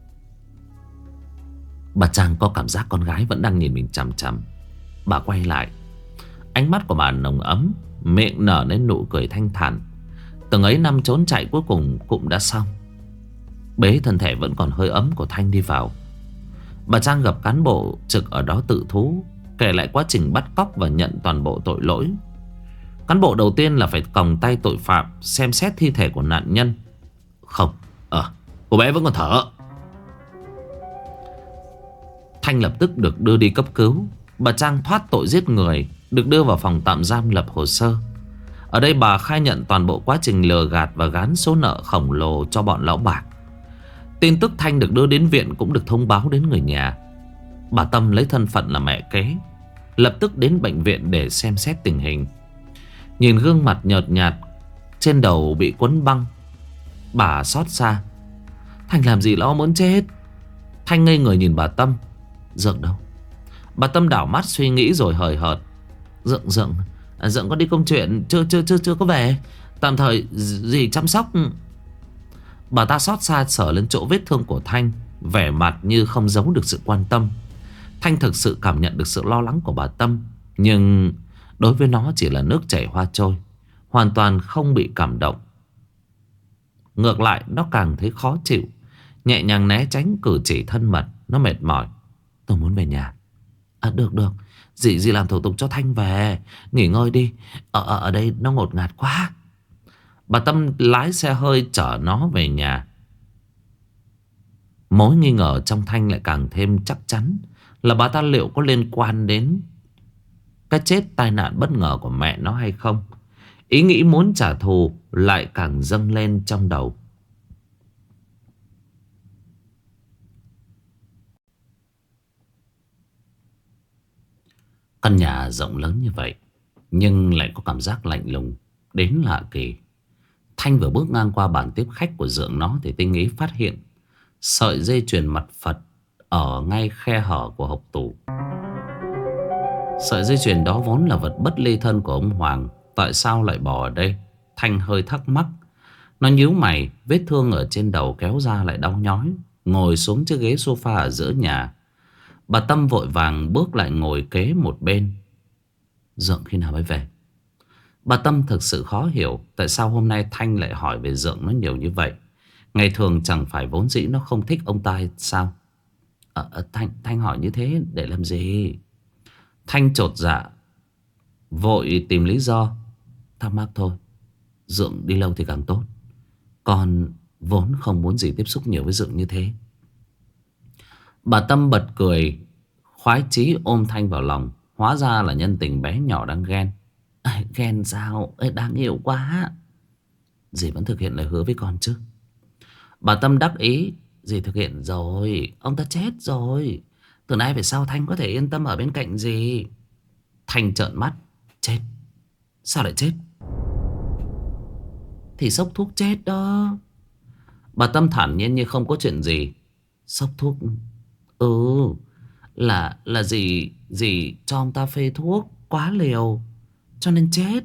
Bà Trang có cảm giác con gái vẫn đang nhìn mình chằm chằm. Bà quay lại. Ánh mắt của bà nồng ấm, miệng nở lên nụ cười thanh thản. Từng ấy năm trốn chạy cuối cùng cũng đã xong. Bế thân thể vẫn còn hơi ấm của Thanh đi vào. Bà Trang gặp cán bộ trực ở đó tự thú, kể lại quá trình bắt cóc và nhận toàn bộ tội lỗi. Cán bộ đầu tiên là phải còng tay tội phạm, xem xét thi thể của nạn nhân. Không, ờ, cô bé vẫn còn thở. Thanh lập tức được đưa đi cấp cứu. Bà Trang thoát tội giết người, được đưa vào phòng tạm giam lập hồ sơ. Ở đây bà khai nhận toàn bộ quá trình lừa gạt và gán số nợ khổng lồ cho bọn lão bạc. Tin tức Thanh được đưa đến viện cũng được thông báo đến người nhà. Bà Tâm lấy thân phận là mẹ kế, lập tức đến bệnh viện để xem xét tình hình. Nhìn gương mặt nhợt nhạt, trên đầu bị quấn băng, bà xót xa. Thanh làm gì lo muốn chết. Thanh ngây người nhìn bà Tâm. Dượng đâu? Bà Tâm đảo mắt suy nghĩ rồi hời hợt. Dượng Dượng à, Dượng có đi công chuyện, chưa chưa chưa chưa có về. Tạm thời dì chăm sóc. Bà ta xót xa sờ lên chỗ vết thương của Thanh, vẻ mặt như không giấu được sự quan tâm. Thanh thực sự cảm nhận được sự lo lắng của bà Tâm, nhưng đối với nó chỉ là nước chảy hoa trôi, hoàn toàn không bị cảm động. Ngược lại nó càng thấy khó chịu, nhẹ nhàng né tránh cử chỉ thân mật. Nó mệt mỏi. Tôi muốn về nhà. À được được, dì dì làm thủ tục cho Thanh về. Nghỉ ngơi đi, Ở, ở, ở đây nó ngột ngạt quá. Bà Tâm lái xe hơi chở nó về nhà. Mối nghi ngờ trong Thanh lại càng thêm chắc chắn là bà ta liệu có liên quan đến cái chết tai nạn bất ngờ của mẹ nó hay không. Ý nghĩ muốn trả thù lại càng dâng lên trong đầu. Căn nhà rộng lớn như vậy, nhưng lại có cảm giác lạnh lùng đến lạ kỳ. Thanh vừa bước ngang qua bàn tiếp khách của dượng nó thì tinh ý phát hiện sợi dây chuyền mặt Phật ở ngay khe hở của hộc tủ. Sợi dây chuyền đó vốn là vật bất ly thân của ông Hoàng, tại sao lại bỏ ở đây? Thanh hơi thắc mắc. Nó nhíu mày, vết thương ở trên đầu kéo ra lại đau nhói. Ngồi xuống chiếc ghế sofa ở giữa nhà. Bà Tâm vội vàng bước lại ngồi kế một bên. Dượng khi nào mới về? Bà Tâm thực sự khó hiểu tại sao hôm nay Thanh lại hỏi về dượng nó nhiều như vậy. Ngày thường chẳng phải vốn dĩ nó không thích ông ta hay sao? à, Thanh, Thanh hỏi như thế để làm gì? Thanh chột dạ, vội tìm lý do. Thắc mắc thôi. Dượng đi lâu thì càng tốt. Con vốn không muốn gì tiếp xúc nhiều với dượng như thế. Bà Tâm bật cười, khoái chí ôm Thanh vào lòng. Hóa ra là nhân tình bé nhỏ đang ghen. À, ghen sao? Ê, đáng yêu quá. Dì vẫn thực hiện lời hứa với con chứ? Bà Tâm đắc ý. Dì thực hiện rồi. Ông ta chết rồi. Từ nay về sau Thanh có thể yên tâm ở bên cạnh dì. Thanh trợn mắt. Chết? Sao lại chết? Thì sốc thuốc chết đó. Bà Tâm thản nhiên như không có chuyện gì. Sốc thuốc? Ừ, Là là dì Dì cho ông ta phê thuốc quá liều cho nên chết.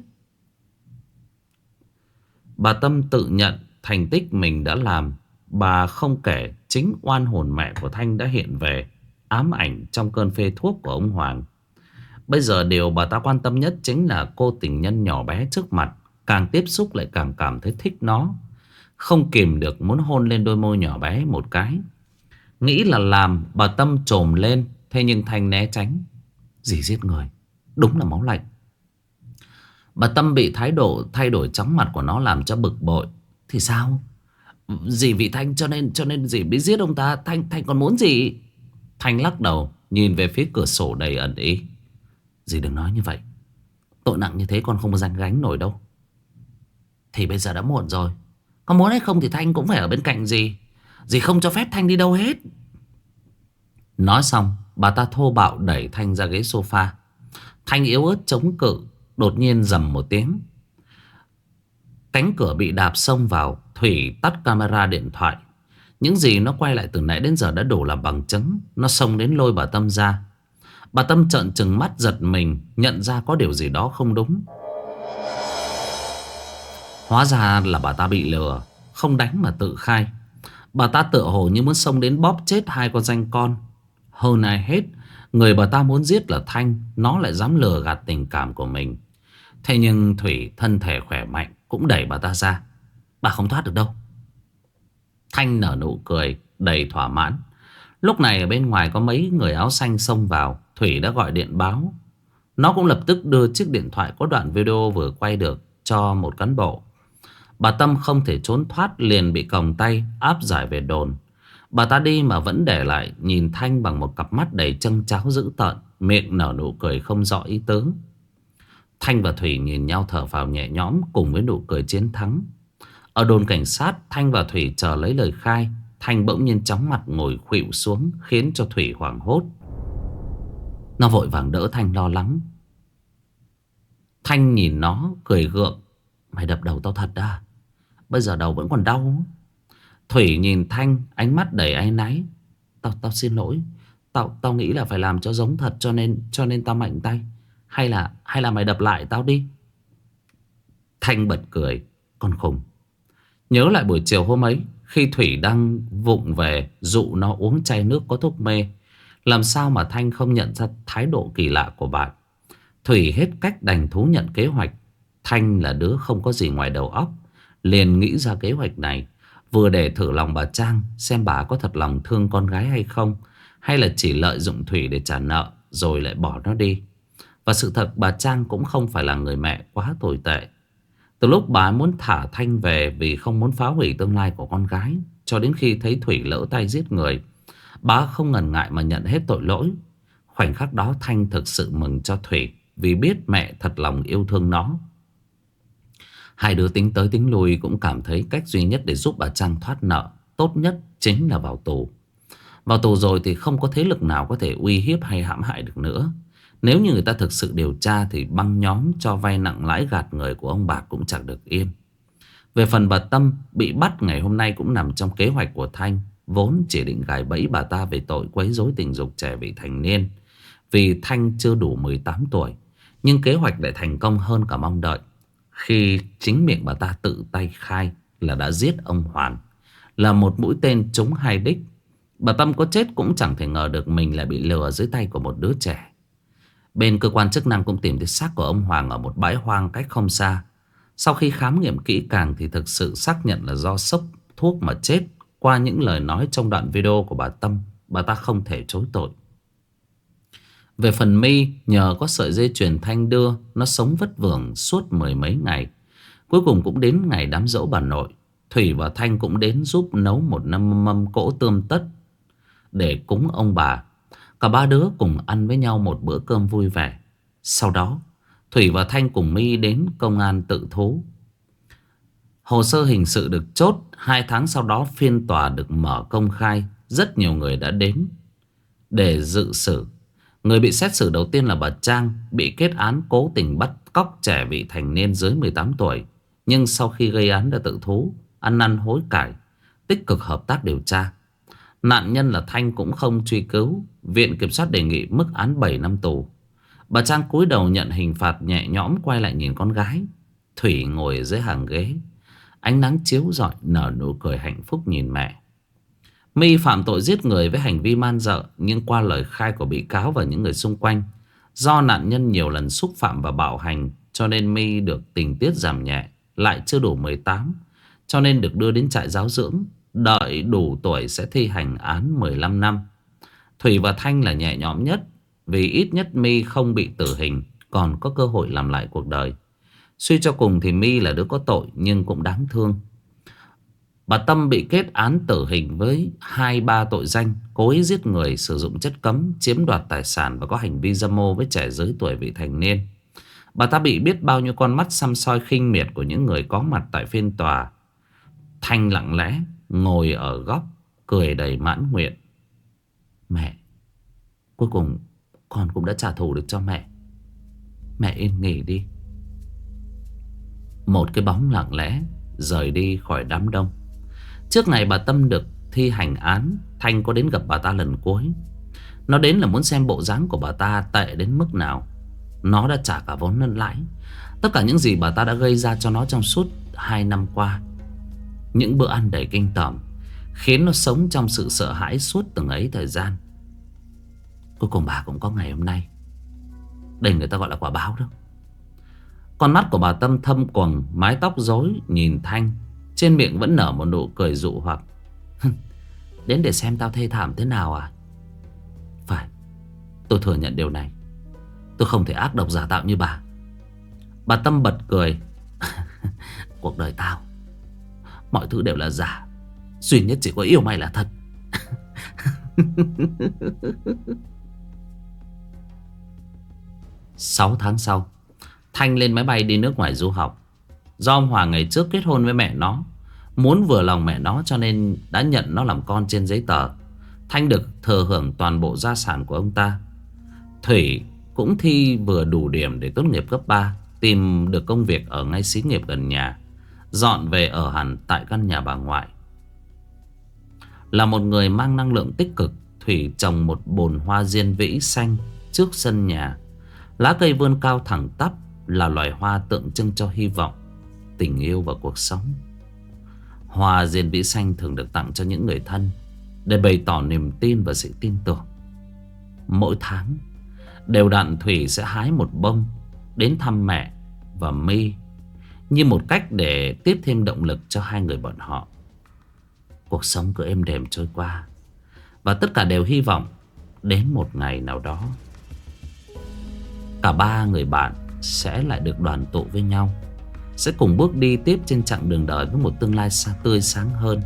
Bà Tâm tự nhận thành tích mình đã làm. Bà không kể chính oan hồn mẹ của Thanh đã hiện về, ám ảnh trong cơn phê thuốc của ông Hoàng. Bây giờ điều bà ta quan tâm nhất chính là cô tình nhân nhỏ bé trước mặt. Càng tiếp xúc lại càng cảm thấy thích nó, không kìm được muốn hôn lên đôi môi nhỏ bé một cái. Nghĩ là làm, bà Tâm trồm lên. Thế nhưng Thanh né tránh. Dì giết người, đúng là máu lạnh. Bà Tâm bị thái độ thay đổi chóng mặt của nó làm cho bực bội. Thì sao? Dì vì Thanh cho nên cho nên dì biết giết ông ta. Thanh Thanh còn muốn gì? Thanh lắc đầu, nhìn về phía cửa sổ đầy ẩn ý. Dì đừng nói như vậy. Tội nặng như thế con không có dám gánh nổi đâu. Thì bây giờ đã muộn rồi. Có muốn hay không thì Thanh cũng phải ở bên cạnh dì. Dì không cho phép Thanh đi đâu hết. Nói xong, bà ta thô bạo đẩy Thanh ra ghế sofa. Thanh yếu ớt chống cự. Đột nhiên rầm một tiếng, cánh cửa bị đạp xông vào. Thủy tắt camera điện thoại. Những gì nó quay lại từ nãy đến giờ đã đủ làm bằng chứng. Nó xông đến lôi bà Tâm ra. Bà Tâm trợn trừng mắt giật mình, nhận ra có điều gì đó không đúng. Hóa ra là bà ta bị lừa, không đánh mà tự khai. Bà ta tựa hồ như muốn xông đến bóp chết hai con danh con. Hơn ai hết, người bà ta muốn giết là Thanh. Nó lại dám lừa gạt tình cảm của mình. Thế nhưng Thủy thân thể khỏe mạnh cũng đẩy bà ta ra. Bà không thoát được đâu. Thanh nở nụ cười đầy thỏa mãn. Lúc này ở bên ngoài có mấy người áo xanh xông vào. Thủy đã gọi điện báo. Nó cũng lập tức đưa chiếc điện thoại có đoạn video vừa quay được cho một cán bộ. Bà Tâm không thể trốn thoát, liền bị còng tay áp giải về đồn. Bà ta đi mà vẫn để lại nhìn Thanh bằng một cặp mắt đầy châng cháo dữ tợn, miệng nở nụ cười không rõ ý tứ. Thanh và Thủy nhìn nhau thở phào nhẹ nhõm cùng với nụ cười chiến thắng. Ở đồn cảnh sát, Thanh và Thủy chờ lấy lời khai. Thanh bỗng nhiên chóng mặt ngồi khuỵu xuống, khiến cho Thủy hoảng hốt. Nó vội vàng đỡ Thanh lo lắng. Thanh nhìn nó cười gượng. Mày đập đầu tao thật à? Bây giờ đầu vẫn còn đau. Thủy nhìn Thanh, ánh mắt đầy áy náy. Tao tao xin lỗi. Tao tao nghĩ là phải làm cho giống thật, cho nên cho nên tao mạnh tay. Hay là hay là mày đập lại tao đi. Thanh bật cười. Con khùng. Nhớ lại buổi chiều hôm ấy, khi Thủy đang vụng về dụ nó uống chai nước có thuốc mê, làm sao mà Thanh không nhận ra thái độ kỳ lạ của bạn. Thủy hết cách đành thú nhận kế hoạch. Thanh là đứa không có gì ngoài đầu óc, liền nghĩ ra kế hoạch này, vừa để thử lòng bà Trang, xem bà có thật lòng thương con gái hay không, hay là chỉ lợi dụng Thủy để trả nợ rồi lại bỏ nó đi. Và sự thật bà Trang cũng không phải là người mẹ quá tồi tệ. Từ lúc bà muốn thả Thanh về vì không muốn phá hủy tương lai của con gái, cho đến khi thấy Thủy lỡ tay giết người, bà không ngần ngại mà nhận hết tội lỗi. Khoảnh khắc đó Thanh thực sự mừng cho Thủy, vì biết mẹ thật lòng yêu thương nó. Hai đứa tính tới tính lui cũng cảm thấy cách duy nhất để giúp bà Trang thoát nợ tốt nhất chính là vào tù. Vào tù rồi thì không có thế lực nào có thể uy hiếp hay hãm hại được nữa. Nếu như người ta thực sự điều tra thì băng nhóm cho vay nặng lãi gạt người của ông Bạc cũng chẳng được yên. Về phần bà Tâm, bị bắt ngày hôm nay cũng nằm trong kế hoạch của Thanh, vốn chỉ định gài bẫy bà ta về tội quấy rối tình dục trẻ vị thành niên. Vì Thanh chưa đủ mười tám tuổi, nhưng kế hoạch lại thành công hơn cả mong đợi, khi chính miệng bà ta tự tay khai là đã giết ông Hoàn, là một mũi tên trúng hai đích. Bà Tâm có chết cũng chẳng thể ngờ được mình lại bị lừa dưới tay của một đứa trẻ. Bên cơ quan chức năng cũng tìm thấy xác của ông Hoàng ở một bãi hoang cách không xa. Sau khi khám nghiệm kỹ càng thì thực sự xác nhận là do sốc thuốc mà chết. Qua những lời nói trong đoạn video của bà Tâm, bà ta không thể chối tội. Về phần My, nhờ có sợi dây chuyền Thanh đưa, nó sống vất vưởng suốt mười mấy ngày. Cuối cùng cũng đến ngày đám giỗ bà nội. Thủy và Thanh cũng đến giúp nấu một mâm mâm cỗ tươm tất để cúng ông bà. Cả ba đứa cùng ăn với nhau một bữa cơm vui vẻ. Sau đó Thủy và Thanh cùng My đến công an tự thú. Hồ sơ hình sự được chốt. Hai tháng sau đó phiên tòa được mở công khai. Rất nhiều người đã đến để dự xử. Người bị xét xử đầu tiên là bà Trang, bị kết án cố tình bắt cóc trẻ vị thành niên dưới mười tám tuổi. Nhưng sau khi gây án đã tự thú, ăn năn hối cải, tích cực hợp tác điều tra. Nạn nhân là Thanh cũng không truy cứu. Viện kiểm soát đề nghị mức án bảy năm tù. Bà Trang cúi đầu nhận hình phạt nhẹ nhõm, quay lại nhìn con gái. Thủy ngồi dưới hàng ghế, ánh nắng chiếu rọi, nở nụ cười hạnh phúc nhìn mẹ. My phạm tội giết người với hành vi man dợ, nhưng qua lời khai của bị cáo và những người xung quanh, do nạn nhân nhiều lần xúc phạm và bạo hành, cho nên My được tình tiết giảm nhẹ. Lại chưa đủ mười tám, cho nên được đưa đến trại giáo dưỡng. Đợi đủ tuổi sẽ thi hành án mười lăm năm. Thủy và Thanh là nhẹ nhõm nhất, vì ít nhất My không bị tử hình, còn có cơ hội làm lại cuộc đời. Suy cho cùng thì My là đứa có tội nhưng cũng đáng thương. Bà Tâm bị kết án tử hình với hai ba tội danh: cố ý giết người, sử dụng chất cấm, chiếm đoạt tài sản và có hành vi dâm ô với trẻ dưới tuổi vị thành niên. Bà ta bị biết bao nhiêu con mắt săm soi khinh miệt của những người có mặt tại phiên tòa. Thanh lặng lẽ ngồi ở góc, cười đầy mãn nguyện. Mẹ, cuối cùng con cũng đã trả thù được cho mẹ. Mẹ yên nghỉ đi. Một cái bóng lặng lẽ rời đi khỏi đám đông. Trước ngày bà Tâm được thi hành án, Thanh có đến gặp bà ta lần cuối. Nó đến là muốn xem bộ dáng của bà ta tệ đến mức nào. Nó đã trả cả vốn lẫn lãi, tất cả những gì bà ta đã gây ra cho nó trong suốt hai năm qua. Những bữa ăn đầy kinh tởm khiến nó sống trong sự sợ hãi suốt từng ấy thời gian. Cuối cùng bà cũng có ngày hôm nay. Đây người ta gọi là quả báo đó. Con mắt của bà Tâm thâm quầng, mái tóc rối nhìn Thanh, trên miệng vẫn nở một nụ cười dụ hoặc. Đến để xem tao thê thảm thế nào à? Phải, tôi thừa nhận điều này. Tôi không thể ác độc giả tạo như bà. Bà Tâm bật cười. Cuộc đời tao, mọi thứ đều là giả, duy nhất chỉ có yêu mày là thật. Sáu tháng sau, Thanh lên máy bay đi nước ngoài du học. Do ông Hoàng ngày trước kết hôn với mẹ nó, muốn vừa lòng mẹ nó cho nên đã nhận nó làm con trên giấy tờ. Thanh được thừa hưởng toàn bộ gia sản của ông ta. Thủy cũng thi vừa đủ điểm để tốt nghiệp cấp ba, tìm được công việc ở ngay xí nghiệp gần nhà, dọn về ở hẳn tại căn nhà bà ngoại. Là một người mang năng lượng tích cực, Thủy trồng một bồn hoa diên vĩ xanh trước sân nhà. Lá cây vươn cao thẳng tắp, là loài hoa tượng trưng cho hy vọng, tình yêu và cuộc sống. Hoa diên vĩ xanh thường được tặng cho những người thân để bày tỏ niềm tin và sự tin tưởng. Mỗi tháng đều đặn Thủy sẽ hái một bông đến thăm mẹ và My, như một cách để tiếp thêm động lực cho hai người bọn họ. Cuộc sống cứ êm đềm trôi qua, và tất cả đều hy vọng đến một ngày nào đó cả ba người bạn sẽ lại được đoàn tụ với nhau, sẽ cùng bước đi tiếp trên chặng đường đời với một tương lai xa tươi sáng hơn.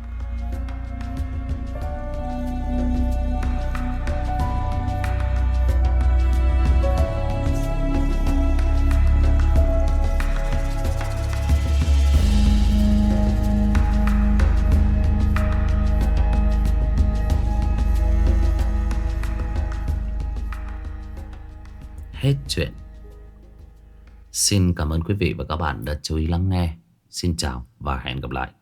Hết chuyện. Xin cảm ơn quý vị và các bạn đã chú ý lắng nghe. Xin chào và hẹn gặp lại.